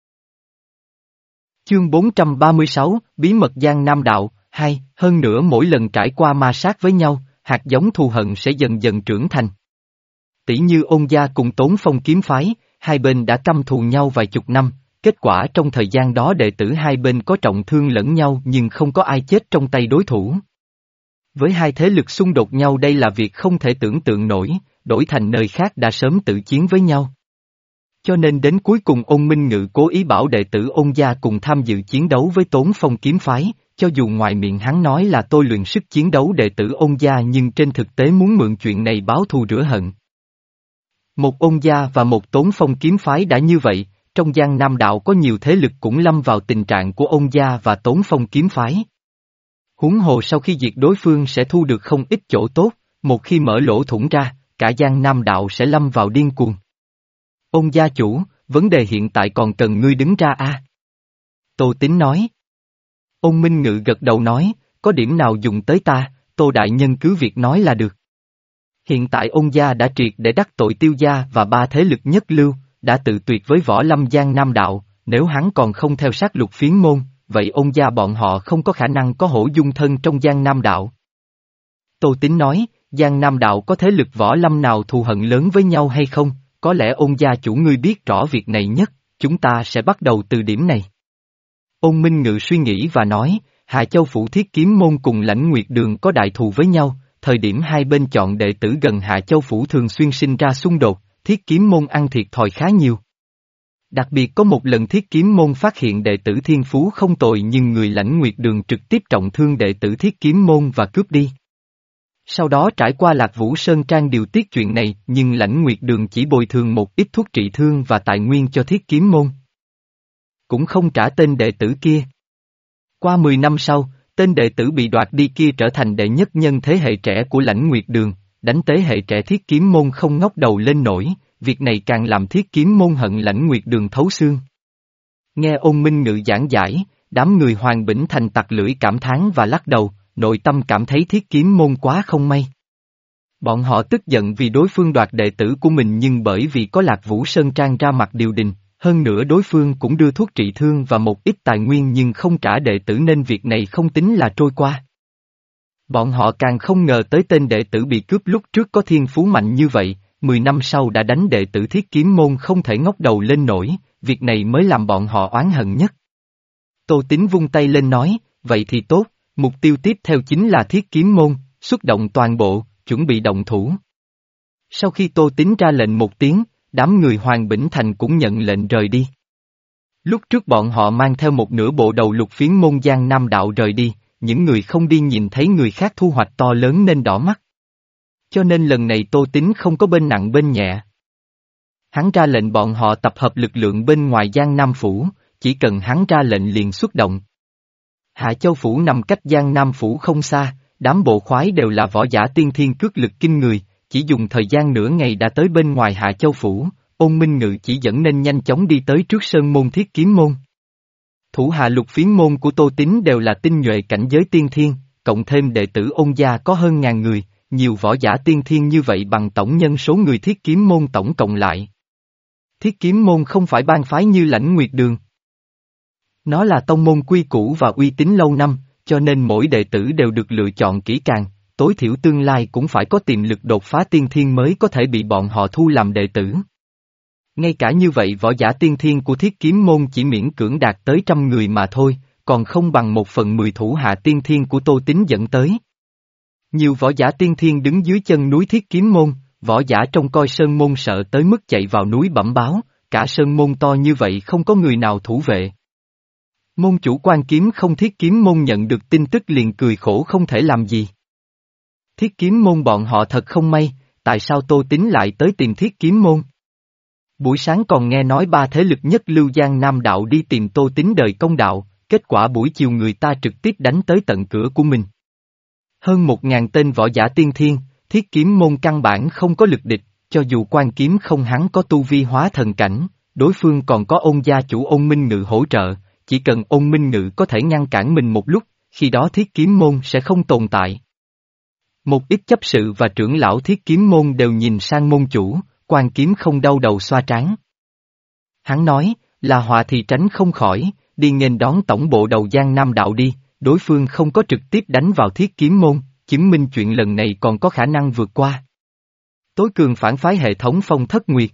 Chương bốn trăm ba mươi sáu, Bí mật Giang Nam đạo, hai, hơn nữa mỗi lần trải qua ma sát với nhau, hạt giống thù hận sẽ dần dần trưởng thành. Tỷ như Ôn gia cùng Tốn Phong kiếm phái, hai bên đã căm thù nhau vài chục năm, kết quả trong thời gian đó đệ tử hai bên có trọng thương lẫn nhau nhưng không có ai chết trong tay đối thủ. Với hai thế lực xung đột nhau đây là việc không thể tưởng tượng nổi, đổi thành nơi khác đã sớm tự chiến với nhau. Cho nên đến cuối cùng Ôn Minh Ngự cố ý bảo đệ tử Ôn gia cùng tham dự chiến đấu với Tốn Phong kiếm phái, cho dù ngoài miệng hắn nói là tôi luyện sức chiến đấu đệ tử Ôn gia nhưng trên thực tế muốn mượn chuyện này báo thù rửa hận. Một Ôn gia và một Tốn Phong kiếm phái đã như vậy, trong Giang Nam đạo có nhiều thế lực cũng lâm vào tình trạng của Ôn gia và Tốn Phong kiếm phái. Huống hồ sau khi diệt đối phương sẽ thu được không ít chỗ tốt, một khi mở lỗ thủng ra, cả Giang Nam đạo sẽ lâm vào điên cuồng. Ôn gia chủ, vấn đề hiện tại còn cần ngươi đứng ra a. Tô Tín nói. Ôn Minh Ngự gật đầu nói, có điểm nào dùng tới ta, Tô Đại Nhân cứ việc nói là được. Hiện tại Ôn gia đã triệt để đắc tội Tiêu gia và ba thế lực nhất lưu, đã tự tuyệt với võ lâm Giang Nam đạo, nếu hắn còn không theo sát Lục Phiến môn, vậy Ôn gia bọn họ không có khả năng có hổ dung thân trong Giang Nam đạo. Tô Tín nói, Giang Nam đạo có thế lực võ lâm nào thù hận lớn với nhau hay không, có lẽ Ôn gia chủ ngươi biết rõ việc này nhất, chúng ta sẽ bắt đầu từ điểm này. Ôn Minh Ngự suy nghĩ và nói, Hạ Châu Phủ Thiết Kiếm môn cùng Lãnh Nguyệt Đường có đại thù với nhau, thời điểm hai bên chọn đệ tử gần Hạ Châu Phủ thường xuyên sinh ra xung đột, Thiết Kiếm môn ăn thiệt thòi khá nhiều. Đặc biệt có một lần Thiết Kiếm môn phát hiện đệ tử thiên phú không tồi nhưng người Lãnh Nguyệt Đường trực tiếp trọng thương đệ tử Thiết Kiếm môn và cướp đi. Sau đó trải qua Lạc Vũ Sơn Trang điều tiết chuyện này nhưng Lãnh Nguyệt Đường chỉ bồi thường một ít thuốc trị thương và tài nguyên cho Thiết Kiếm môn. Cũng không trả tên đệ tử kia. Qua mười năm sau, tên đệ tử bị đoạt đi kia trở thành đệ nhất nhân thế hệ trẻ của Lãnh Nguyệt Đường, đánh thế hệ trẻ Thiết Kiếm môn không ngóc đầu lên nổi, việc này càng làm Thiết Kiếm môn hận Lãnh Nguyệt Đường thấu xương. Nghe Ôn Minh Ngự giảng giải, đám người Hoàng Bỉnh Thành tặc lưỡi cảm thán và lắc đầu, nội tâm cảm thấy Thiết Kiếm môn quá không may. Bọn họ tức giận vì đối phương đoạt đệ tử của mình nhưng bởi vì có Lạc Vũ Sơn Trang ra mặt điều đình, hơn nữa đối phương cũng đưa thuốc trị thương và một ít tài nguyên nhưng không trả đệ tử nên việc này không tính là trôi qua. Bọn họ càng không ngờ tới tên đệ tử bị cướp lúc trước có thiên phú mạnh như vậy, mười năm sau đã đánh đệ tử Thiết Kiếm môn không thể ngóc đầu lên nổi, việc này mới làm bọn họ oán hận nhất. Tô Tín vung tay lên nói, vậy thì tốt, mục tiêu tiếp theo chính là Thiết Kiếm môn, xuất động toàn bộ, chuẩn bị động thủ. Sau khi Tô Tín ra lệnh một tiếng, đám người Hoàng Bỉnh Thành cũng nhận lệnh rời đi. Lúc trước bọn họ mang theo một nửa bộ đầu Lục Phiến môn Giang Nam đạo rời đi, những người không đi nhìn thấy người khác thu hoạch to lớn nên đỏ mắt. Cho nên lần này Tô Tín không có bên nặng bên nhẹ. Hắn ra lệnh bọn họ tập hợp lực lượng bên ngoài Giang Nam Phủ, chỉ cần hắn ra lệnh liền xuất động. Hạ Châu Phủ nằm cách Giang Nam Phủ không xa, đám bộ khoái đều là võ giả tiên thiên cước lực kinh người, chỉ dùng thời gian nửa ngày đã tới bên ngoài Hạ Châu Phủ, Ôn Minh Ngự chỉ dẫn nên nhanh chóng đi tới trước sơn môn Thiết Kiếm môn. Thủ hạ Lục Phiến môn của Tô Tín đều là tinh nhuệ cảnh giới tiên thiên, cộng thêm đệ tử Ôn gia có hơn ngàn người, nhiều võ giả tiên thiên như vậy bằng tổng nhân số người Thiết Kiếm môn tổng cộng lại. Thiết Kiếm môn không phải bang phái như Lãnh Nguyệt Đường. Nó là tông môn quy củ và uy tín lâu năm, cho nên mỗi đệ tử đều được lựa chọn kỹ càng, tối thiểu tương lai cũng phải có tiềm lực đột phá tiên thiên mới có thể bị bọn họ thu làm đệ tử. Ngay cả như vậy võ giả tiên thiên của Thiết Kiếm môn chỉ miễn cưỡng đạt tới trăm người mà thôi, còn không bằng một phần mười thủ hạ tiên thiên của Tô Tín dẫn tới. Nhiều võ giả tiên thiên đứng dưới chân núi Thiết Kiếm môn, võ giả trông coi sơn môn sợ tới mức chạy vào núi bẩm báo, cả sơn môn to như vậy không có người nào thủ vệ. Môn chủ Quan Kiếm không Thiết Kiếm môn nhận được tin tức liền cười khổ không thể làm gì. Thiết Kiếm môn bọn họ thật không may, tại sao Tô Tín lại tới tìm Thiết Kiếm môn? Buổi sáng còn nghe nói ba thế lực nhất Lưu Giang Nam đạo đi tìm Tô Tín đời công đạo, kết quả buổi chiều người ta trực tiếp đánh tới tận cửa của mình. Hơn một ngàn tên võ giả tiên thiên, Thiết Kiếm môn căn bản không có lực địch, cho dù Quan Kiếm không hắn có tu vi hóa thần cảnh, đối phương còn có Ôn gia chủ Ôn Minh Ngự hỗ trợ, chỉ cần Ôn Minh Ngự có thể ngăn cản mình một lúc, khi đó Thiết Kiếm môn sẽ không tồn tại. Một ít chấp sự và trưởng lão Thiết Kiếm môn đều nhìn sang môn chủ, Quan Kiếm không đau đầu xoa trán. Hắn nói, là họa thì tránh không khỏi, đi nghênh đón tổng bộ đầu Giang Nam đạo đi, đối phương không có trực tiếp đánh vào Thiết Kiếm môn, chứng minh chuyện lần này còn có khả năng vượt qua. Tối cường phản phái hệ thống Phong Thất Nguyệt.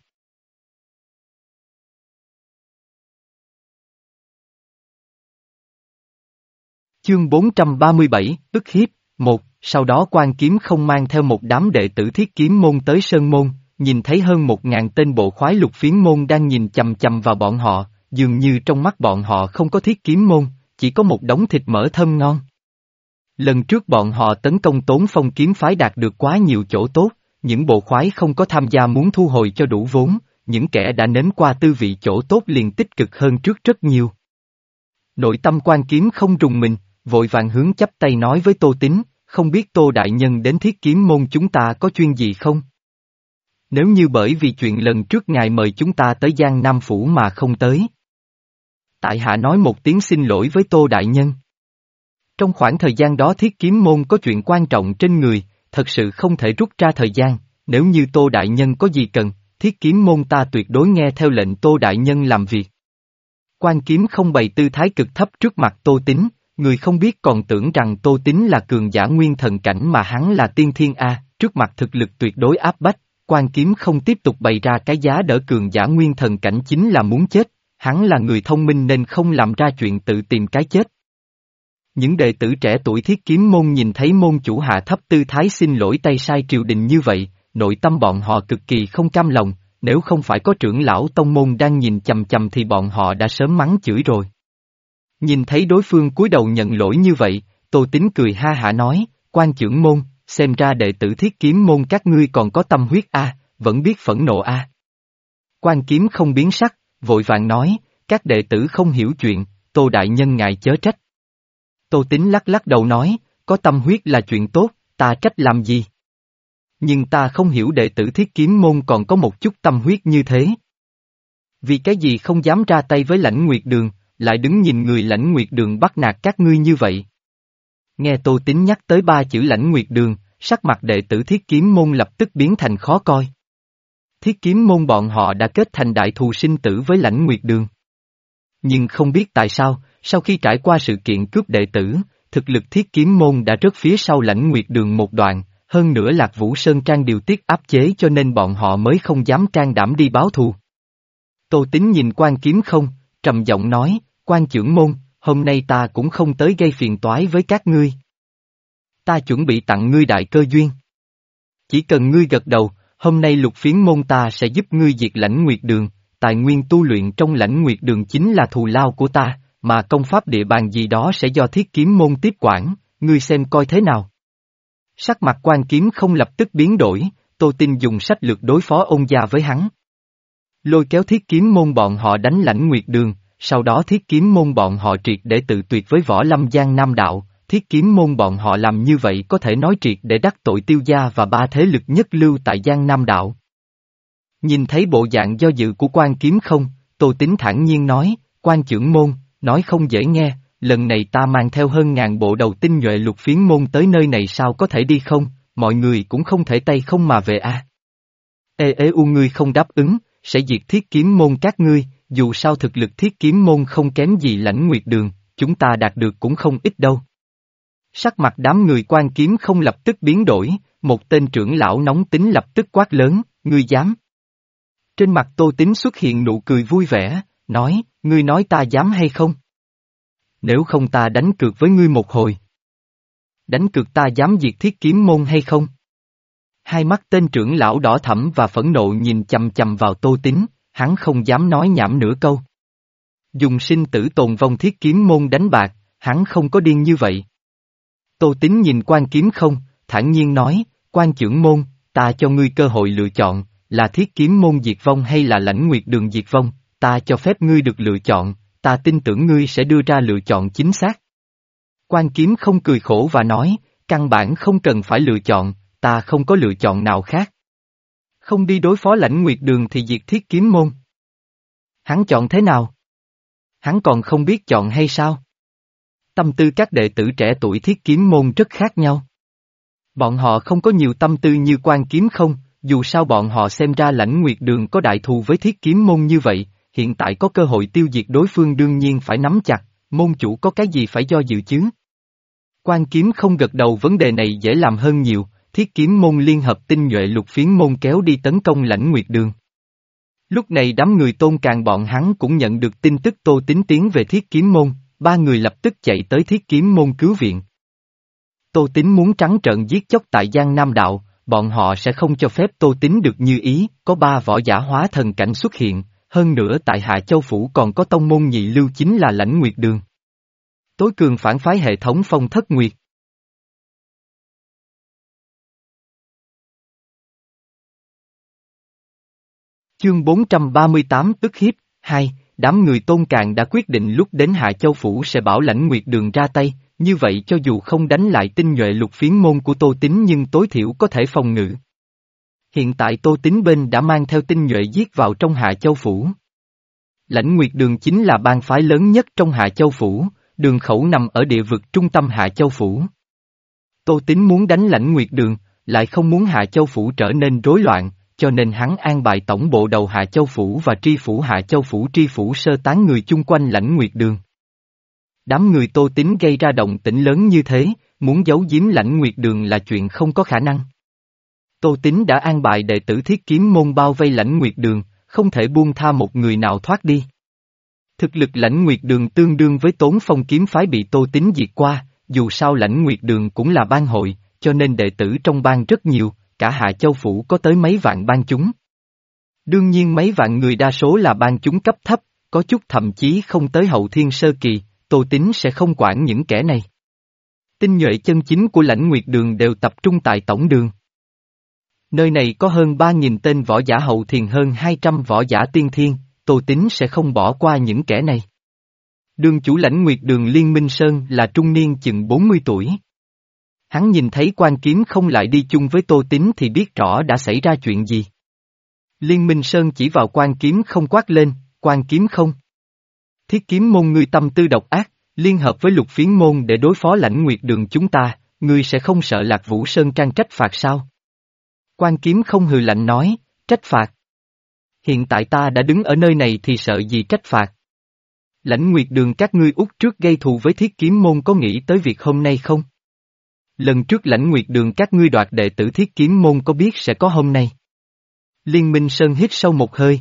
Chương bốn trăm ba mươi bảy, ức hiếp, một, sau đó Quan Kiếm không mang theo một đám đệ tử Thiết Kiếm môn tới Sơn môn, nhìn thấy hơn một ngàn tên bộ khoái lục phiến môn đang nhìn chằm chằm vào bọn họ, dường như trong mắt bọn họ không có Thiết Kiếm môn, chỉ có một đống thịt mỡ thơm ngon. Lần trước bọn họ tấn công Tốn Phong kiếm phái đạt được quá nhiều chỗ tốt, những bộ khoái không có tham gia muốn thu hồi cho đủ vốn, những kẻ đã nếm qua tư vị chỗ tốt liền tích cực hơn trước rất nhiều. Nội tâm Quan Kiếm không rùng mình, vội vàng hướng chắp tay nói với Tô Tín, không biết Tô đại nhân đến Thiết Kiếm môn chúng ta có chuyên gì không? Nếu như bởi vì chuyện lần trước ngài mời chúng ta tới Giang Nam Phủ mà không tới. Tại hạ nói một tiếng xin lỗi với Tô đại nhân. Trong khoảng thời gian đó Thiết Kiếm môn có chuyện quan trọng trên người, thật sự không thể rút ra thời gian, nếu như Tô đại nhân có gì cần, Thiết Kiếm môn ta tuyệt đối nghe theo lệnh Tô đại nhân làm việc. Quan Kiếm không bày tư thái cực thấp trước mặt Tô Tín, người không biết còn tưởng rằng Tô Tín là cường giả nguyên thần cảnh mà hắn là tiên thiên A, trước mặt thực lực tuyệt đối áp bách, Quan Kiếm không tiếp tục bày ra cái giá đỡ cường giả nguyên thần cảnh chính là muốn chết, hắn là người thông minh nên không làm ra chuyện tự tìm cái chết. Những đệ tử trẻ tuổi Thiết Kiếm môn nhìn thấy môn chủ hạ thấp tư thái xin lỗi tay sai triều đình như vậy, nội tâm bọn họ cực kỳ không cam lòng, nếu không phải có trưởng lão tông môn đang nhìn chằm chằm thì bọn họ đã sớm mắng chửi rồi. Nhìn thấy đối phương cúi đầu nhận lỗi như vậy, Tô Tín cười ha hả nói, Quan trưởng môn, xem ra đệ tử Thiết Kiếm môn các ngươi còn có tâm huyết a, vẫn biết phẫn nộ a. Quan Kiếm không biến sắc, vội vàng nói, các đệ tử không hiểu chuyện, Tô đại nhân ngài chớ trách. Tô Tín lắc lắc đầu nói, có tâm huyết là chuyện tốt, ta trách làm gì? Nhưng ta không hiểu đệ tử Thiết Kiếm môn còn có một chút tâm huyết như thế. Vì cái gì không dám ra tay với Lãnh Nguyệt Đường, lại đứng nhìn người Lãnh Nguyệt Đường bắt nạt các ngươi như vậy? Nghe Tô Tín nhắc tới ba chữ Lãnh Nguyệt Đường, sắc mặt đệ tử Thiết Kiếm môn lập tức biến thành khó coi. Thiết Kiếm môn bọn họ đã kết thành đại thù sinh tử với Lãnh Nguyệt Đường. Nhưng không biết tại sao, sau khi trải qua sự kiện cướp đệ tử, thực lực Thiết Kiếm môn đã rớt phía sau Lãnh Nguyệt Đường một đoạn, hơn nữa Lạc Vũ Sơn Trang điều tiết áp chế cho nên bọn họ mới không dám can đảm đi báo thù. Tô Tín nhìn Quan Kiếm không, trầm giọng nói, Quan trưởng môn, hôm nay ta cũng không tới gây phiền toái với các ngươi. Ta chuẩn bị tặng ngươi đại cơ duyên. Chỉ cần ngươi gật đầu, hôm nay Lục Phiến môn ta sẽ giúp ngươi diệt Lãnh Nguyệt Đường, tài nguyên tu luyện trong Lãnh Nguyệt Đường chính là thù lao của ta, mà công pháp địa bàn gì đó sẽ do Thiết Kiếm môn tiếp quản, ngươi xem coi thế nào. Sắc mặt Quan Kiếm không lập tức biến đổi, Tô Tín dùng sách lược đối phó Ôn gia với hắn. Lôi kéo Thiết Kiếm môn bọn họ đánh Lãnh Nguyệt Đường, sau đó Thiết Kiếm môn bọn họ triệt để tự tuyệt với Võ Lâm Giang Nam đạo, Thiết Kiếm môn bọn họ làm như vậy có thể nói triệt để đắc tội Tiêu gia và ba thế lực nhất lưu tại Giang Nam đạo. Nhìn thấy bộ dạng do dự của Quan Kiếm không, Tô Tín thản nhiên nói, Quan trưởng môn, nói không dễ nghe, lần này ta mang theo hơn ngàn bộ đầu tinh nhuệ lục phiến môn tới nơi này sao có thể đi không, mọi người cũng không thể tay không mà về a. Ê ế u ngươi không đáp ứng, sẽ diệt thiết kiếm môn các ngươi, dù sao thực lực thiết kiếm môn không kém gì lãnh nguyệt đường, chúng ta đạt được cũng không ít đâu. Sắc mặt đám người quan kiếm không lập tức biến đổi, một tên trưởng lão nóng tính lập tức quát lớn, ngươi dám. Trên mặt Tô Tín xuất hiện nụ cười vui vẻ, nói, ngươi nói ta dám hay không? Nếu không ta đánh cược với ngươi một hồi. Đánh cược ta dám diệt thiết kiếm môn hay không? Hai mắt tên trưởng lão đỏ thẫm và phẫn nộ nhìn chằm chằm vào Tô Tín, hắn không dám nói nhảm nửa câu. Dùng sinh tử tồn vong thiết kiếm môn đánh bạc, hắn không có điên như vậy. Tô Tín nhìn quan kiếm không, thản nhiên nói, quan trưởng môn, ta cho ngươi cơ hội lựa chọn, là thiết kiếm môn diệt vong hay là lãnh nguyệt đường diệt vong, ta cho phép ngươi được lựa chọn, ta tin tưởng ngươi sẽ đưa ra lựa chọn chính xác. Quan kiếm không cười khổ và nói, căn bản không cần phải lựa chọn, ta không có lựa chọn nào khác. Không đi đối phó lãnh nguyệt đường thì diệt thiết kiếm môn. Hắn chọn thế nào? Hắn còn không biết chọn hay sao? Tâm tư các đệ tử trẻ tuổi thiết kiếm môn rất khác nhau. Bọn họ không có nhiều tâm tư như quan kiếm không, dù sao bọn họ xem ra lãnh nguyệt đường có đại thù với thiết kiếm môn như vậy, hiện tại có cơ hội tiêu diệt đối phương đương nhiên phải nắm chặt, môn chủ có cái gì phải do dự chứ? Quan kiếm không gật đầu vấn đề này dễ làm hơn nhiều, thiết kiếm môn liên hợp tinh nhuệ lục phiến môn kéo đi tấn công lãnh nguyệt đường. Lúc này đám người Tôn Càn bọn hắn cũng nhận được tin tức Tô Tín tiến về thiết kiếm môn, ba người lập tức chạy tới thiết kiếm môn cứu viện. Tô Tín muốn trắng trợn giết chóc tại Giang Nam Đạo, bọn họ sẽ không cho phép Tô Tín được như ý, có ba võ giả hóa thần cảnh xuất hiện, hơn nữa tại Hạ Châu Phủ còn có tông môn nhị lưu chính là lãnh nguyệt đường. Tối cường phản phái hệ thống Phong Thất Nguyệt. Chương bốn trăm ba mươi tám ức hiếp, hai, đám người Tôn Càn đã quyết định lúc đến Hạ Châu Phủ sẽ bảo lãnh nguyệt đường ra tay, như vậy cho dù không đánh lại tinh nhuệ lục phiến môn của Tô Tín nhưng tối thiểu có thể phòng ngự. Hiện tại Tô Tín bên đã mang theo tinh nhuệ giết vào trong Hạ Châu Phủ. Lãnh nguyệt đường chính là bang phái lớn nhất trong Hạ Châu Phủ, đường khẩu nằm ở địa vực trung tâm Hạ Châu Phủ. Tô Tín muốn đánh lãnh nguyệt đường, lại không muốn Hạ Châu Phủ trở nên rối loạn, cho nên hắn an bài tổng bộ đầu Hạ Châu Phủ và tri phủ Hạ Châu Phủ tri phủ sơ tán người chung quanh lãnh nguyệt đường. Đám người Tô Tín gây ra động tĩnh lớn như thế, muốn giấu giếm lãnh nguyệt đường là chuyện không có khả năng. Tô Tín đã an bài đệ tử thiết kiếm môn bao vây lãnh nguyệt đường, không thể buông tha một người nào thoát đi. Thực lực lãnh nguyệt đường tương đương với Tốn Phong kiếm phái bị Tô Tín diệt qua, dù sao lãnh nguyệt đường cũng là bang hội, cho nên đệ tử trong bang rất nhiều, cả Hạ Châu Phủ có tới mấy vạn bang chúng. Đương nhiên mấy vạn người đa số là bang chúng cấp thấp, có chút thậm chí không tới hậu thiên sơ kỳ, Tô Tín sẽ không quản những kẻ này. Tinh nhuệ chân chính của lãnh nguyệt đường đều tập trung tại tổng đường. Nơi này có hơn ba nghìn tên võ giả hậu thiền hơn hai trăm võ giả tiên thiên, Tô Tín sẽ không bỏ qua những kẻ này. Đường chủ lãnh nguyệt đường Liên Minh Sơn là trung niên chừng bốn mươi tuổi. Hắn nhìn thấy quan kiếm không lại đi chung với Tô Tín thì biết rõ đã xảy ra chuyện gì. Liên Minh Sơn chỉ vào quan kiếm không quát lên, quan kiếm không. Thiết kiếm môn ngươi tâm tư độc ác, liên hợp với lục phiến môn để đối phó lãnh nguyệt đường chúng ta, ngươi sẽ không sợ Lạc Vũ Sơn Trang trách phạt sao? Quan kiếm không hừ lạnh nói, trách phạt. Hiện tại ta đã đứng ở nơi này thì sợ gì trách phạt. Lãnh nguyệt đường các ngươi út trước gây thù với thiết kiếm môn có nghĩ tới việc hôm nay không? Lần trước lãnh nguyệt đường các ngươi đoạt đệ tử thiết kiếm môn có biết sẽ có hôm nay. Liên Minh Sơn hít sâu một hơi.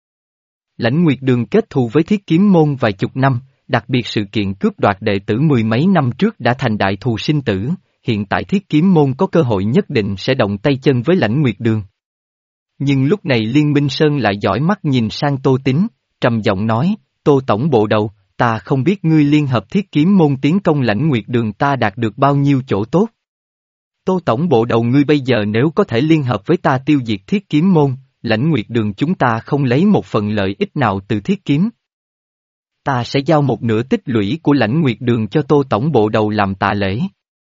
Lãnh nguyệt đường kết thù với thiết kiếm môn vài chục năm, đặc biệt sự kiện cướp đoạt đệ tử mười mấy năm trước đã thành đại thù sinh tử, hiện tại thiết kiếm môn có cơ hội nhất định sẽ động tay chân với lãnh nguyệt đường. Nhưng lúc này Liên Minh Sơn lại dõi mắt nhìn sang Tô Tín, trầm giọng nói, Tô tổng bộ đầu, ta không biết ngươi liên hợp thiết kiếm môn tiến công lãnh nguyệt đường ta đạt được bao nhiêu chỗ tốt. Tô tổng bộ đầu ngươi bây giờ nếu có thể liên hợp với ta tiêu diệt thiết kiếm môn, lãnh nguyệt đường chúng ta không lấy một phần lợi ích nào từ thiết kiếm. Ta sẽ giao một nửa tích lũy của lãnh nguyệt đường cho Tô tổng bộ đầu làm tạ lễ.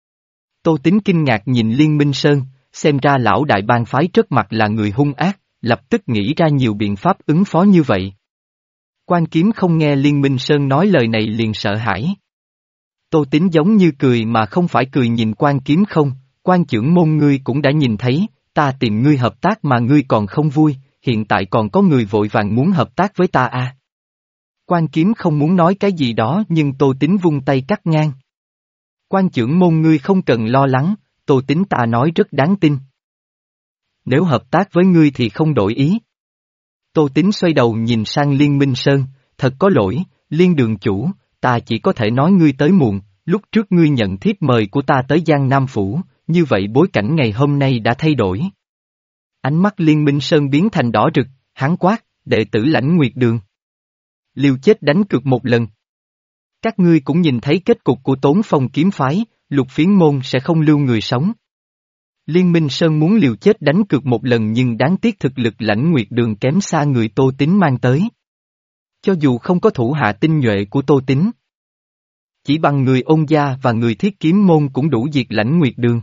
Tô Tín kinh ngạc nhìn Liên Minh Sơn, xem ra lão đại bang phái trước mặt là người hung ác, lập tức nghĩ ra nhiều biện pháp ứng phó như vậy. Quan kiếm không nghe Liên Minh Sơn nói lời này liền sợ hãi. Tô Tín giống như cười mà không phải cười nhìn Quan Kiếm Không, Quan trưởng môn ngươi cũng đã nhìn thấy, ta tìm ngươi hợp tác mà ngươi còn không vui, hiện tại còn có người vội vàng muốn hợp tác với ta à. Quan Kiếm Không muốn nói cái gì đó nhưng Tô Tín vung tay cắt ngang. Quan trưởng môn ngươi không cần lo lắng, Tô Tín ta nói rất đáng tin. Nếu hợp tác với ngươi thì không đổi ý. Tô Tín xoay đầu nhìn sang Liên Minh Sơn, thật có lỗi, Liên đường chủ, ta chỉ có thể nói ngươi tới muộn, lúc trước ngươi nhận thiếp mời của ta tới Giang Nam Phủ, như vậy bối cảnh ngày hôm nay đã thay đổi. Ánh mắt Liên Minh Sơn biến thành đỏ rực, hắn quát, đệ tử Lãnh Nguyệt Đường. Liều chết đánh cược một lần. Các ngươi cũng nhìn thấy kết cục của Tốn Phong kiếm phái, Lục Phiến môn sẽ không lưu người sống. Liên Minh Sơn muốn liều chết đánh cược một lần nhưng đáng tiếc thực lực Lãnh Nguyệt Đường kém xa người Tô Tín mang tới. Cho dù không có thủ hạ tinh nhuệ của Tô Tín, chỉ bằng người Ôn gia và người Thiết Kiếm môn cũng đủ diệt Lãnh Nguyệt Đường.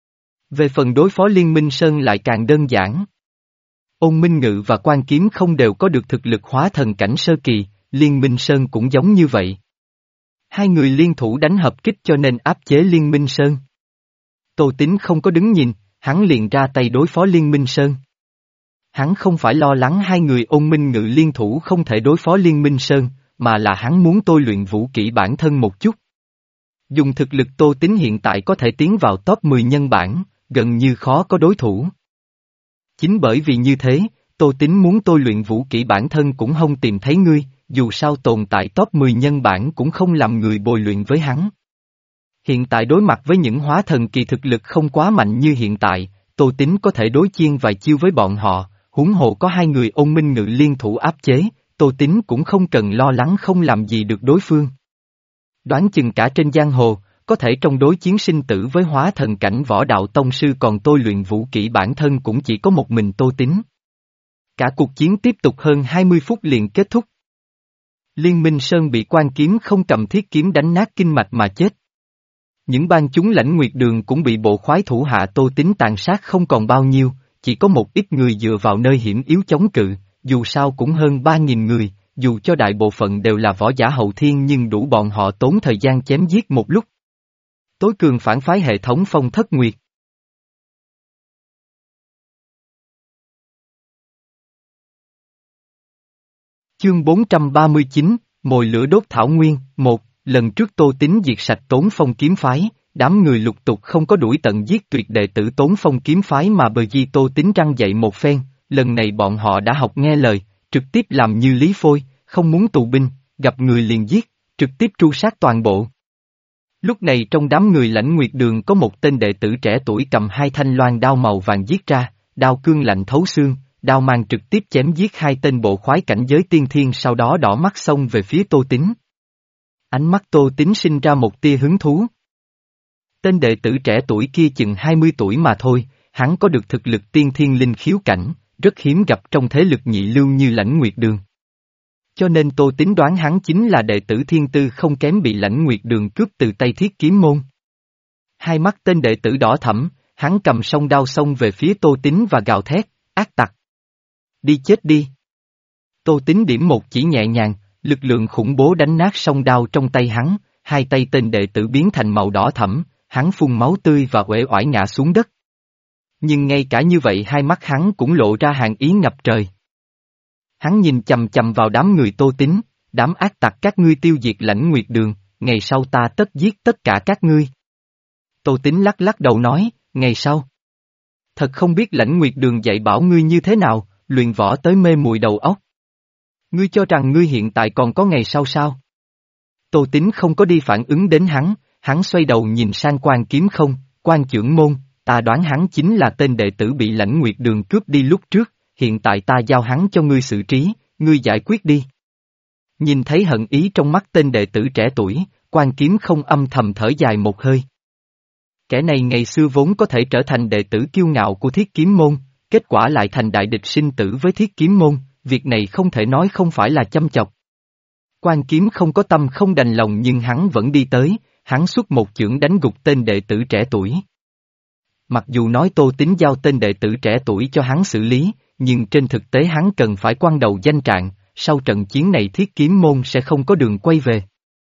Về phần đối phó Liên Minh Sơn lại càng đơn giản. Ôn Minh Ngự và Quan Kiếm Không đều có được thực lực hóa thần cảnh sơ kỳ, Liên Minh Sơn cũng giống như vậy. Hai người liên thủ đánh hợp kích cho nên áp chế Liên Minh Sơn. Tô Tín không có đứng nhìn, hắn liền ra tay đối phó Liên Minh Sơn. Hắn không phải lo lắng hai người Ôn Minh Ngự liên thủ không thể đối phó Liên Minh Sơn, mà là hắn muốn tôi luyện vũ kỹ bản thân một chút. Dùng thực lực Tô Tín hiện tại có thể tiến vào top mười nhân bản, gần như khó có đối thủ. Chính bởi vì như thế, Tô Tín muốn tôi luyện vũ kỹ bản thân cũng không tìm thấy ngươi, dù sao tồn tại top mười nhân bản cũng không làm người bồi luyện với hắn. Hiện tại đối mặt với những hóa thần kỳ thực lực không quá mạnh như hiện tại, Tô Tín có thể đối chiên vài chiêu với bọn họ, huống hồ có hai người Ôn Minh Ngự liên thủ áp chế, Tô Tín cũng không cần lo lắng không làm gì được đối phương. Đoán chừng cả trên giang hồ, có thể trong đối chiến sinh tử với hóa thần cảnh võ đạo tông sư còn tôi luyện vũ kỹ bản thân cũng chỉ có một mình Tô Tín. Cả cuộc chiến tiếp tục hơn hai mươi phút liền kết thúc. Liên Minh Sơn bị Quan Kiếm Không cầm thiết kiếm đánh nát kinh mạch mà chết. Những bang chúng Lãnh Nguyệt Đường cũng bị bộ khoái thủ hạ Tô Tín tàn sát không còn bao nhiêu, chỉ có một ít người dựa vào nơi hiểm yếu chống cự, dù sao cũng hơn ba nghìn người, dù cho đại bộ phận đều là võ giả hậu thiên nhưng đủ bọn họ tốn thời gian chém giết một lúc. Tối cường phản phái hệ thống Phong Thất Nguyệt. Chương bốn trăm ba mươi chín, Mồi lửa đốt thảo nguyên, một, lần trước Tô Tín diệt sạch Tốn Phong kiếm phái, đám người lục tục không có đuổi tận giết tuyệt đệ tử Tốn Phong kiếm phái mà bởi vì Tô Tín răng dậy một phen, lần này bọn họ đã học nghe lời, trực tiếp làm như Lý Phôi, không muốn tù binh, gặp người liền giết, trực tiếp tru sát toàn bộ. Lúc này trong đám người Lãnh Nguyệt Đường có một tên đệ tử trẻ tuổi cầm hai thanh loan đao màu vàng giết ra, đao cương lạnh thấu xương, đao mang trực tiếp chém giết hai tên bộ khoái cảnh giới tiên thiên sau đó đỏ mắt xông về phía Tô Tín. Ánh mắt Tô Tín sinh ra một tia hứng thú. Tên đệ tử trẻ tuổi kia chừng hai mươi tuổi mà thôi, hắn có được thực lực tiên thiên linh khiếu cảnh, rất hiếm gặp trong thế lực nhị lưu như Lãnh Nguyệt Đường. Cho nên Tô Tín đoán hắn chính là đệ tử thiên tư không kém bị Lãnh Nguyệt Đường cướp từ tay Thiết Kiếm môn. Hai mắt tên đệ tử đỏ thẫm, hắn cầm song đao xông về phía Tô Tín và gào thét, ác tặc. Đi chết đi. Tô Tín điểm một chỉ nhẹ nhàng, lực lượng khủng bố đánh nát song đao trong tay hắn, hai tay tên đệ tử biến thành màu đỏ thẫm, hắn phun máu tươi và uể oải ngã xuống đất. Nhưng ngay cả như vậy hai mắt hắn cũng lộ ra hàn ý ngập trời. Hắn nhìn chầm chầm vào đám người Tô Tín, đám ác tặc các ngươi tiêu diệt Lãnh Nguyệt Đường, ngày sau ta tất giết tất cả các ngươi. Tô Tín lắc lắc đầu nói, ngày sau. Thật không biết Lãnh Nguyệt Đường dạy bảo ngươi như thế nào, luyện võ tới mê muội đầu óc. Ngươi cho rằng ngươi hiện tại còn có ngày sau sao? Tô Tín không có đi phản ứng đến hắn, hắn xoay đầu nhìn sang Quan Kiếm Không, Quan trưởng môn, ta đoán hắn chính là tên đệ tử bị Lãnh Nguyệt Đường cướp đi lúc trước, hiện tại ta giao hắn cho ngươi xử trí, ngươi giải quyết đi. Nhìn thấy hận ý trong mắt tên đệ tử trẻ tuổi, Quan Kiếm Không âm thầm thở dài một hơi. Kẻ này ngày xưa vốn có thể trở thành đệ tử kiêu ngạo của Thiết Kiếm môn, kết quả lại thành đại địch sinh tử với Thiết Kiếm môn, việc này không thể nói không phải là châm chọc. Quan Kiếm không có tâm không đành lòng nhưng hắn vẫn đi tới, hắn xuất một chưởng đánh gục tên đệ tử trẻ tuổi. Mặc dù nói Tô Tín giao tên đệ tử trẻ tuổi cho hắn xử lý, nhưng trên thực tế hắn cần phải quăng đầu danh trạng, sau trận chiến này Thiết Kiếm môn sẽ không có đường quay về.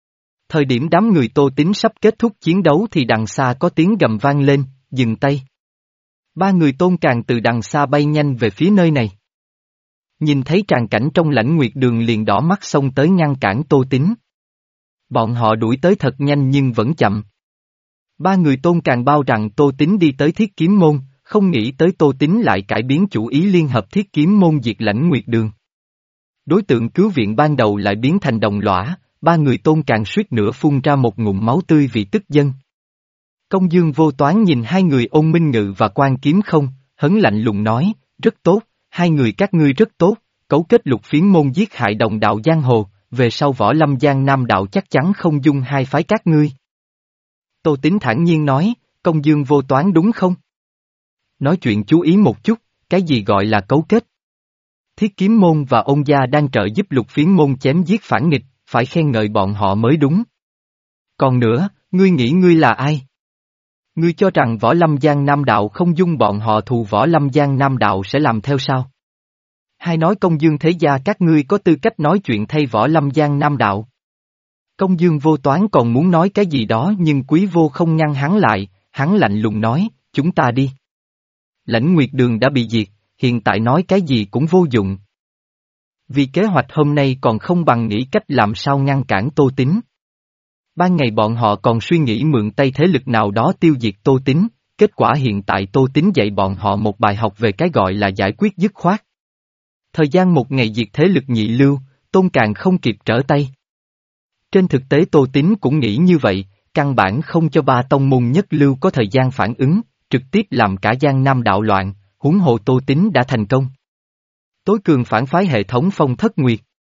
Thời điểm đám người Tô Tín sắp kết thúc chiến đấu thì đằng xa có tiếng gầm vang lên, dừng tay. Ba người Tôn Càn từ đằng xa bay nhanh về phía nơi này. Nhìn thấy tràng cảnh trong Lãnh Nguyệt Đường liền đỏ mắt xông tới ngăn cản Tô Tín. Bọn họ đuổi tới thật nhanh nhưng vẫn chậm. Ba người Tôn Càn bao rằng Tô Tín đi tới Thiết Kiếm Môn, không nghĩ tới Tô Tín lại cải biến chủ ý liên hợp Thiết Kiếm Môn diệt Lãnh Nguyệt Đường. Đối tượng cứu viện ban đầu lại biến thành đồng lõa, ba người Tôn Càn suýt nữa phun ra một ngụm máu tươi vì tức giận. Công Dương Vô Toán nhìn hai người Ôn Minh Ngự và Quan Kiếm Không, hấn lạnh lùng nói, rất tốt, hai người các ngươi rất tốt, cấu kết Lục Phiến Môn giết hại đồng đạo giang hồ, về sau Võ Lâm Giang Nam đạo chắc chắn không dung hai phái các ngươi. Tô Tín thản nhiên nói, Công Dương Vô Toán đúng không? Nói chuyện chú ý một chút, cái gì gọi là cấu kết? Thiết Kiếm Môn và Ôn gia đang trợ giúp Lục Phiến Môn chém giết phản nghịch, phải khen ngợi bọn họ mới đúng. Còn nữa, ngươi nghĩ ngươi là ai? Ngươi cho rằng Võ Lâm Giang Nam đạo không dung bọn họ thù Võ Lâm Giang Nam đạo sẽ làm theo sao? Hay nói Công Dương thế gia các ngươi có tư cách nói chuyện thay Võ Lâm Giang Nam đạo? Công Dương Vô Toán còn muốn nói cái gì đó nhưng Quý Vô không ngăn hắn lại, hắn lạnh lùng nói, chúng ta đi. Lãnh Nguyệt Đường đã bị diệt, hiện tại nói cái gì cũng vô dụng. Vì kế hoạch hôm nay còn không bằng nghĩ cách làm sao ngăn cản Tô Tín. Ban ngày bọn họ còn suy nghĩ mượn tay thế lực nào đó tiêu diệt Tô Tín, kết quả hiện tại Tô Tín dạy bọn họ một bài học về cái gọi là giải quyết dứt khoát. Thời gian một ngày diệt thế lực nhị lưu, Tôn Càn không kịp trở tay. Trên thực tế Tô Tín cũng nghĩ như vậy, căn bản không cho ba tông môn nhất lưu có thời gian phản ứng, trực tiếp làm cả Giang Nam đạo loạn, huống hồ Tô Tín đã thành công. Tối cường phản phái hệ thống Phong Thất Nguyệt.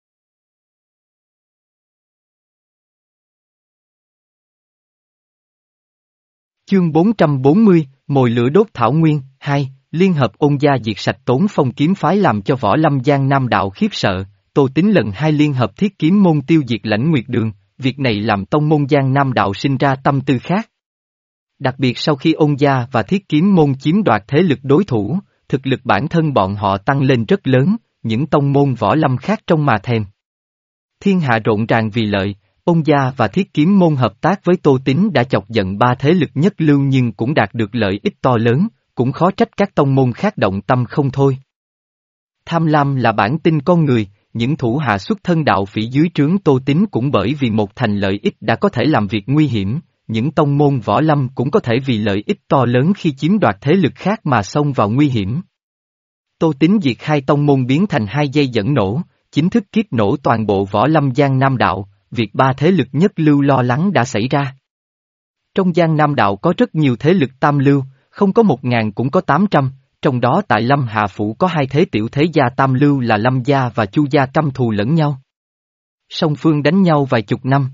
Chương bốn trăm bốn mươi, Mồi lửa đốt thảo nguyên, hai, liên hợp Ôn gia diệt sạch Tốn Phong kiếm phái làm cho Võ Lâm Giang Nam đạo khiếp sợ, Tô Tín lần hai liên hợp Thiết Kiếm Môn tiêu diệt Lãnh Nguyệt Đường, việc này làm tông môn Giang Nam đạo sinh ra tâm tư khác. Đặc biệt sau khi Ôn gia và Thiết Kiếm Môn chiếm đoạt thế lực đối thủ, thực lực bản thân bọn họ tăng lên rất lớn, những tông môn võ lâm khác trong mà thèm. Thiên hạ rộn ràng vì lợi, Ôn gia và Thiết Kiếm Môn hợp tác với Tô Tín đã chọc giận ba thế lực nhất lưu nhưng cũng đạt được lợi ích to lớn, cũng khó trách các tông môn khác động tâm không thôi. Tham lam là bản tinh con người, những thủ hạ xuất thân đạo phỉ dưới trướng Tô Tín cũng bởi vì một thành lợi ích đã có thể làm việc nguy hiểm, những tông môn võ lâm cũng có thể vì lợi ích to lớn khi chiếm đoạt thế lực khác mà xông vào nguy hiểm. Tô Tín diệt hai tông môn biến thành hai dây dẫn nổ, chính thức kiếp nổ toàn bộ Võ Lâm Giang Nam đạo, việc ba thế lực nhất lưu lo lắng đã xảy ra. Trong Giang Nam đạo có rất nhiều thế lực tam lưu, không có một ngàn cũng có tám trăm, trong đó tại Lâm Hà Phủ có hai thế tiểu thế gia tam lưu là Lâm gia và Chu gia căm thù lẫn nhau. Song phương đánh nhau vài chục năm.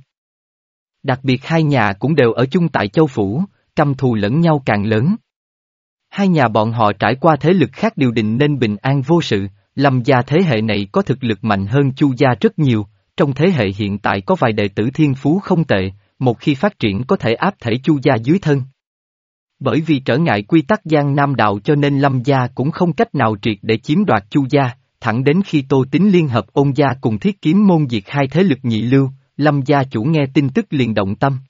Đặc biệt hai nhà cũng đều ở chung tại Châu Phủ, căm thù lẫn nhau càng lớn. Hai nhà bọn họ trải qua thế lực khác điều định nên bình an vô sự, Lâm gia thế hệ này có thực lực mạnh hơn Chu gia rất nhiều, trong thế hệ hiện tại có vài đệ tử thiên phú không tệ, một khi phát triển có thể áp thể Chu gia dưới thân. Bởi vì trở ngại quy tắc Giang Nam đạo cho nên Lâm gia cũng không cách nào triệt để chiếm đoạt Chu gia, thẳng đến khi Tô Tín liên hợp Ôn gia cùng Thiết Kiếm Môn diệt hai thế lực nhị lưu, Lâm gia chủ nghe tin tức liền động tâm.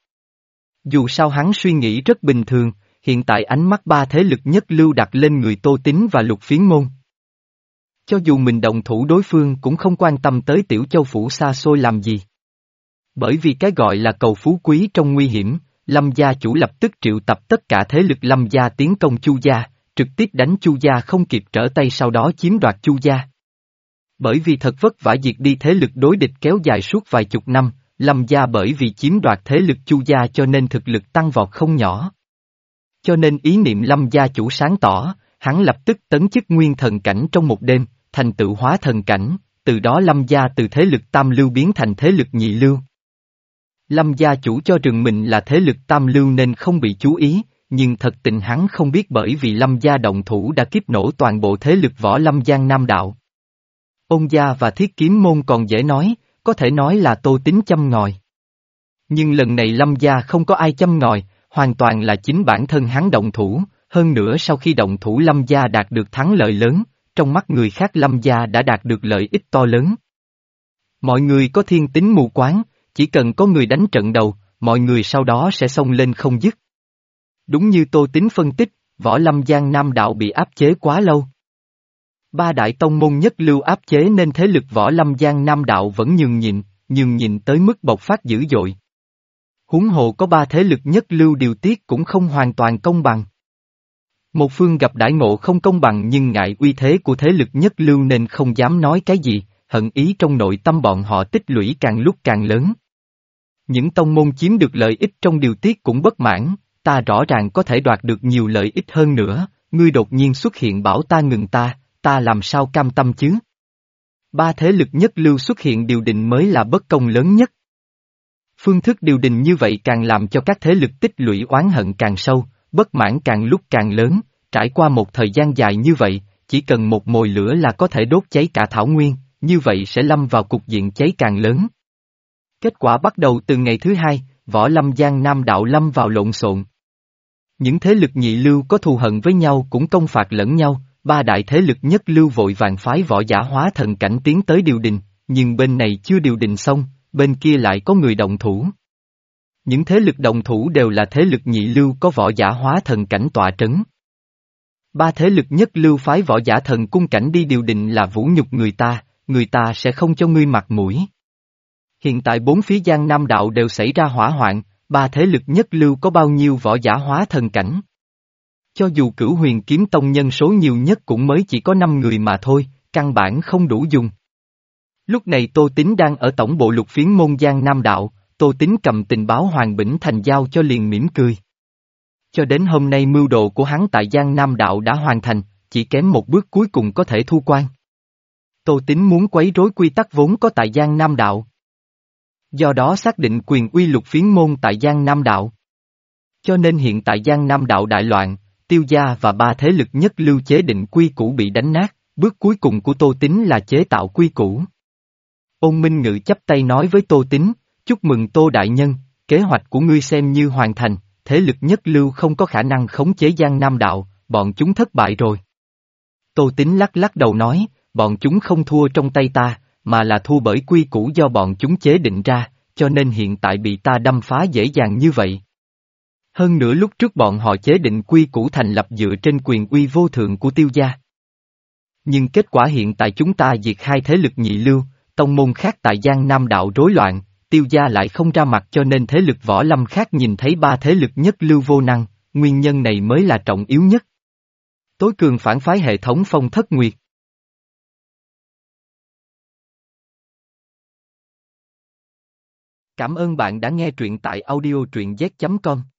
Dù sao hắn suy nghĩ rất bình thường, hiện tại ánh mắt ba thế lực nhất lưu đặt lên người Tô Tín và Lục Phiến Môn. Cho dù mình động thủ đối phương cũng không quan tâm tới Tiểu Châu Phủ xa xôi làm gì. Bởi vì cái gọi là cầu phú quý trong nguy hiểm, Lâm gia chủ lập tức triệu tập tất cả thế lực Lâm gia tiến công Chu gia, trực tiếp đánh Chu gia không kịp trở tay sau đó chiếm đoạt Chu gia. Bởi vì thật vất vả diệt đi thế lực đối địch kéo dài suốt vài chục năm, Lâm gia bởi vì chiếm đoạt thế lực Chu gia cho nên thực lực tăng vọt không nhỏ. Cho nên ý niệm Lâm gia chủ sáng tỏ, hắn lập tức tấn chức nguyên thần cảnh trong một đêm, thành tựu hóa thần cảnh, từ đó Lâm gia từ thế lực tam lưu biến thành thế lực nhị lưu. Lâm gia chủ cho rằng mình là thế lực tam lưu nên không bị chú ý, nhưng thật tình hắn không biết bởi vì Lâm gia động thủ đã kiếp nổ toàn bộ thế lực võ Lâm Giang Nam đạo. Ôn gia và Thiết Kiếm Môn còn dễ nói, có thể nói là Tô Tín châm ngòi. Nhưng lần này Lâm gia không có ai châm ngòi, hoàn toàn là chính bản thân hắn động thủ, hơn nữa sau khi động thủ Lâm gia đạt được thắng lợi lớn, trong mắt người khác Lâm gia đã đạt được lợi ích to lớn. Mọi người có thiên tính mù quáng, chỉ cần có người đánh trận đầu, mọi người sau đó sẽ xông lên không dứt. Đúng như Tô Tín phân tích, Võ Lâm Giang Nam đạo bị áp chế quá lâu. Ba đại tông môn nhất lưu áp chế nên thế lực Võ Lâm Giang Nam đạo vẫn nhường nhịn, nhường nhịn tới mức bộc phát dữ dội. Huống hồ có ba thế lực nhất lưu điều tiết cũng không hoàn toàn công bằng. Một phương gặp đãi ngộ không công bằng nhưng ngại uy thế của thế lực nhất lưu nên không dám nói cái gì, hận ý trong nội tâm bọn họ tích lũy càng lúc càng lớn. Những tông môn chiếm được lợi ích trong điều tiết cũng bất mãn, ta rõ ràng có thể đoạt được nhiều lợi ích hơn nữa, ngươi đột nhiên xuất hiện bảo ta ngừng ta, ta làm sao cam tâm chứ? Ba thế lực nhất lưu xuất hiện điều đình mới là bất công lớn nhất. Phương thức điều đình như vậy càng làm cho các thế lực tích lũy oán hận càng sâu, bất mãn càng lúc càng lớn, trải qua một thời gian dài như vậy, chỉ cần một mồi lửa là có thể đốt cháy cả thảo nguyên, như vậy sẽ lâm vào cục diện cháy càng lớn. Kết quả bắt đầu từ ngày thứ hai, Võ Lâm Giang Nam đạo lâm vào lộn xộn. Những thế lực nhị lưu có thù hận với nhau cũng công phạt lẫn nhau, ba đại thế lực nhất lưu vội vàng phái võ giả hóa thần cảnh tiến tới điều đình, nhưng bên này chưa điều đình xong, bên kia lại có người động thủ. Những thế lực động thủ đều là thế lực nhị lưu có võ giả hóa thần cảnh tọa trấn. Ba thế lực nhất lưu phái võ giả thần cung cảnh đi điều đình là vũ nhục người ta, người ta sẽ không cho ngươi mặt mũi. Hiện tại bốn phía Giang Nam đạo đều xảy ra hỏa hoạn, ba thế lực nhất lưu có bao nhiêu võ giả hóa thần cảnh. Cho dù Cửu Huyền Kiếm Tông nhân số nhiều nhất cũng mới chỉ có năm người mà thôi, căn bản không đủ dùng. Lúc này Tô Tín đang ở tổng bộ lục phiến môn Giang Nam đạo, Tô Tín cầm tình báo Hoàng Bỉnh Thành giao cho liền mỉm cười. Cho đến hôm nay mưu đồ của hắn tại Giang Nam đạo đã hoàn thành, chỉ kém một bước cuối cùng có thể thu quan. Tô Tín muốn quấy rối quy tắc vốn có tại Giang Nam đạo. Do đó xác định quyền uy lục phiến môn tại Giang Nam đạo. Cho nên hiện tại Giang Nam đạo đại loạn, Tiêu gia và ba thế lực nhất lưu chế định quy củ bị đánh nát, bước cuối cùng của Tô Tín là chế tạo quy củ. Ôn Minh Ngự chắp tay nói với Tô Tín, chúc mừng Tô Đại Nhân, kế hoạch của ngươi xem như hoàn thành, thế lực nhất lưu không có khả năng khống chế Giang Nam đạo, bọn chúng thất bại rồi. Tô Tín lắc lắc đầu nói, bọn chúng không thua trong tay ta, mà là thua bởi quy củ do bọn chúng chế định ra, cho nên hiện tại bị ta đâm phá dễ dàng như vậy. Hơn nữa lúc trước bọn họ chế định quy củ thành lập dựa trên quyền uy vô thượng của Tiêu gia. Nhưng kết quả hiện tại chúng ta diệt hai thế lực nhị lưu, tông môn khác tại Giang Nam đạo rối loạn, Tiêu gia lại không ra mặt cho nên thế lực võ lâm khác nhìn thấy ba thế lực nhất lưu vô năng, nguyên nhân này mới là trọng yếu nhất. Tối cường phản phái hệ thống Phong Thất Nguyệt. Cảm ơn bạn đã nghe truyện tại audio truyện z chấm com.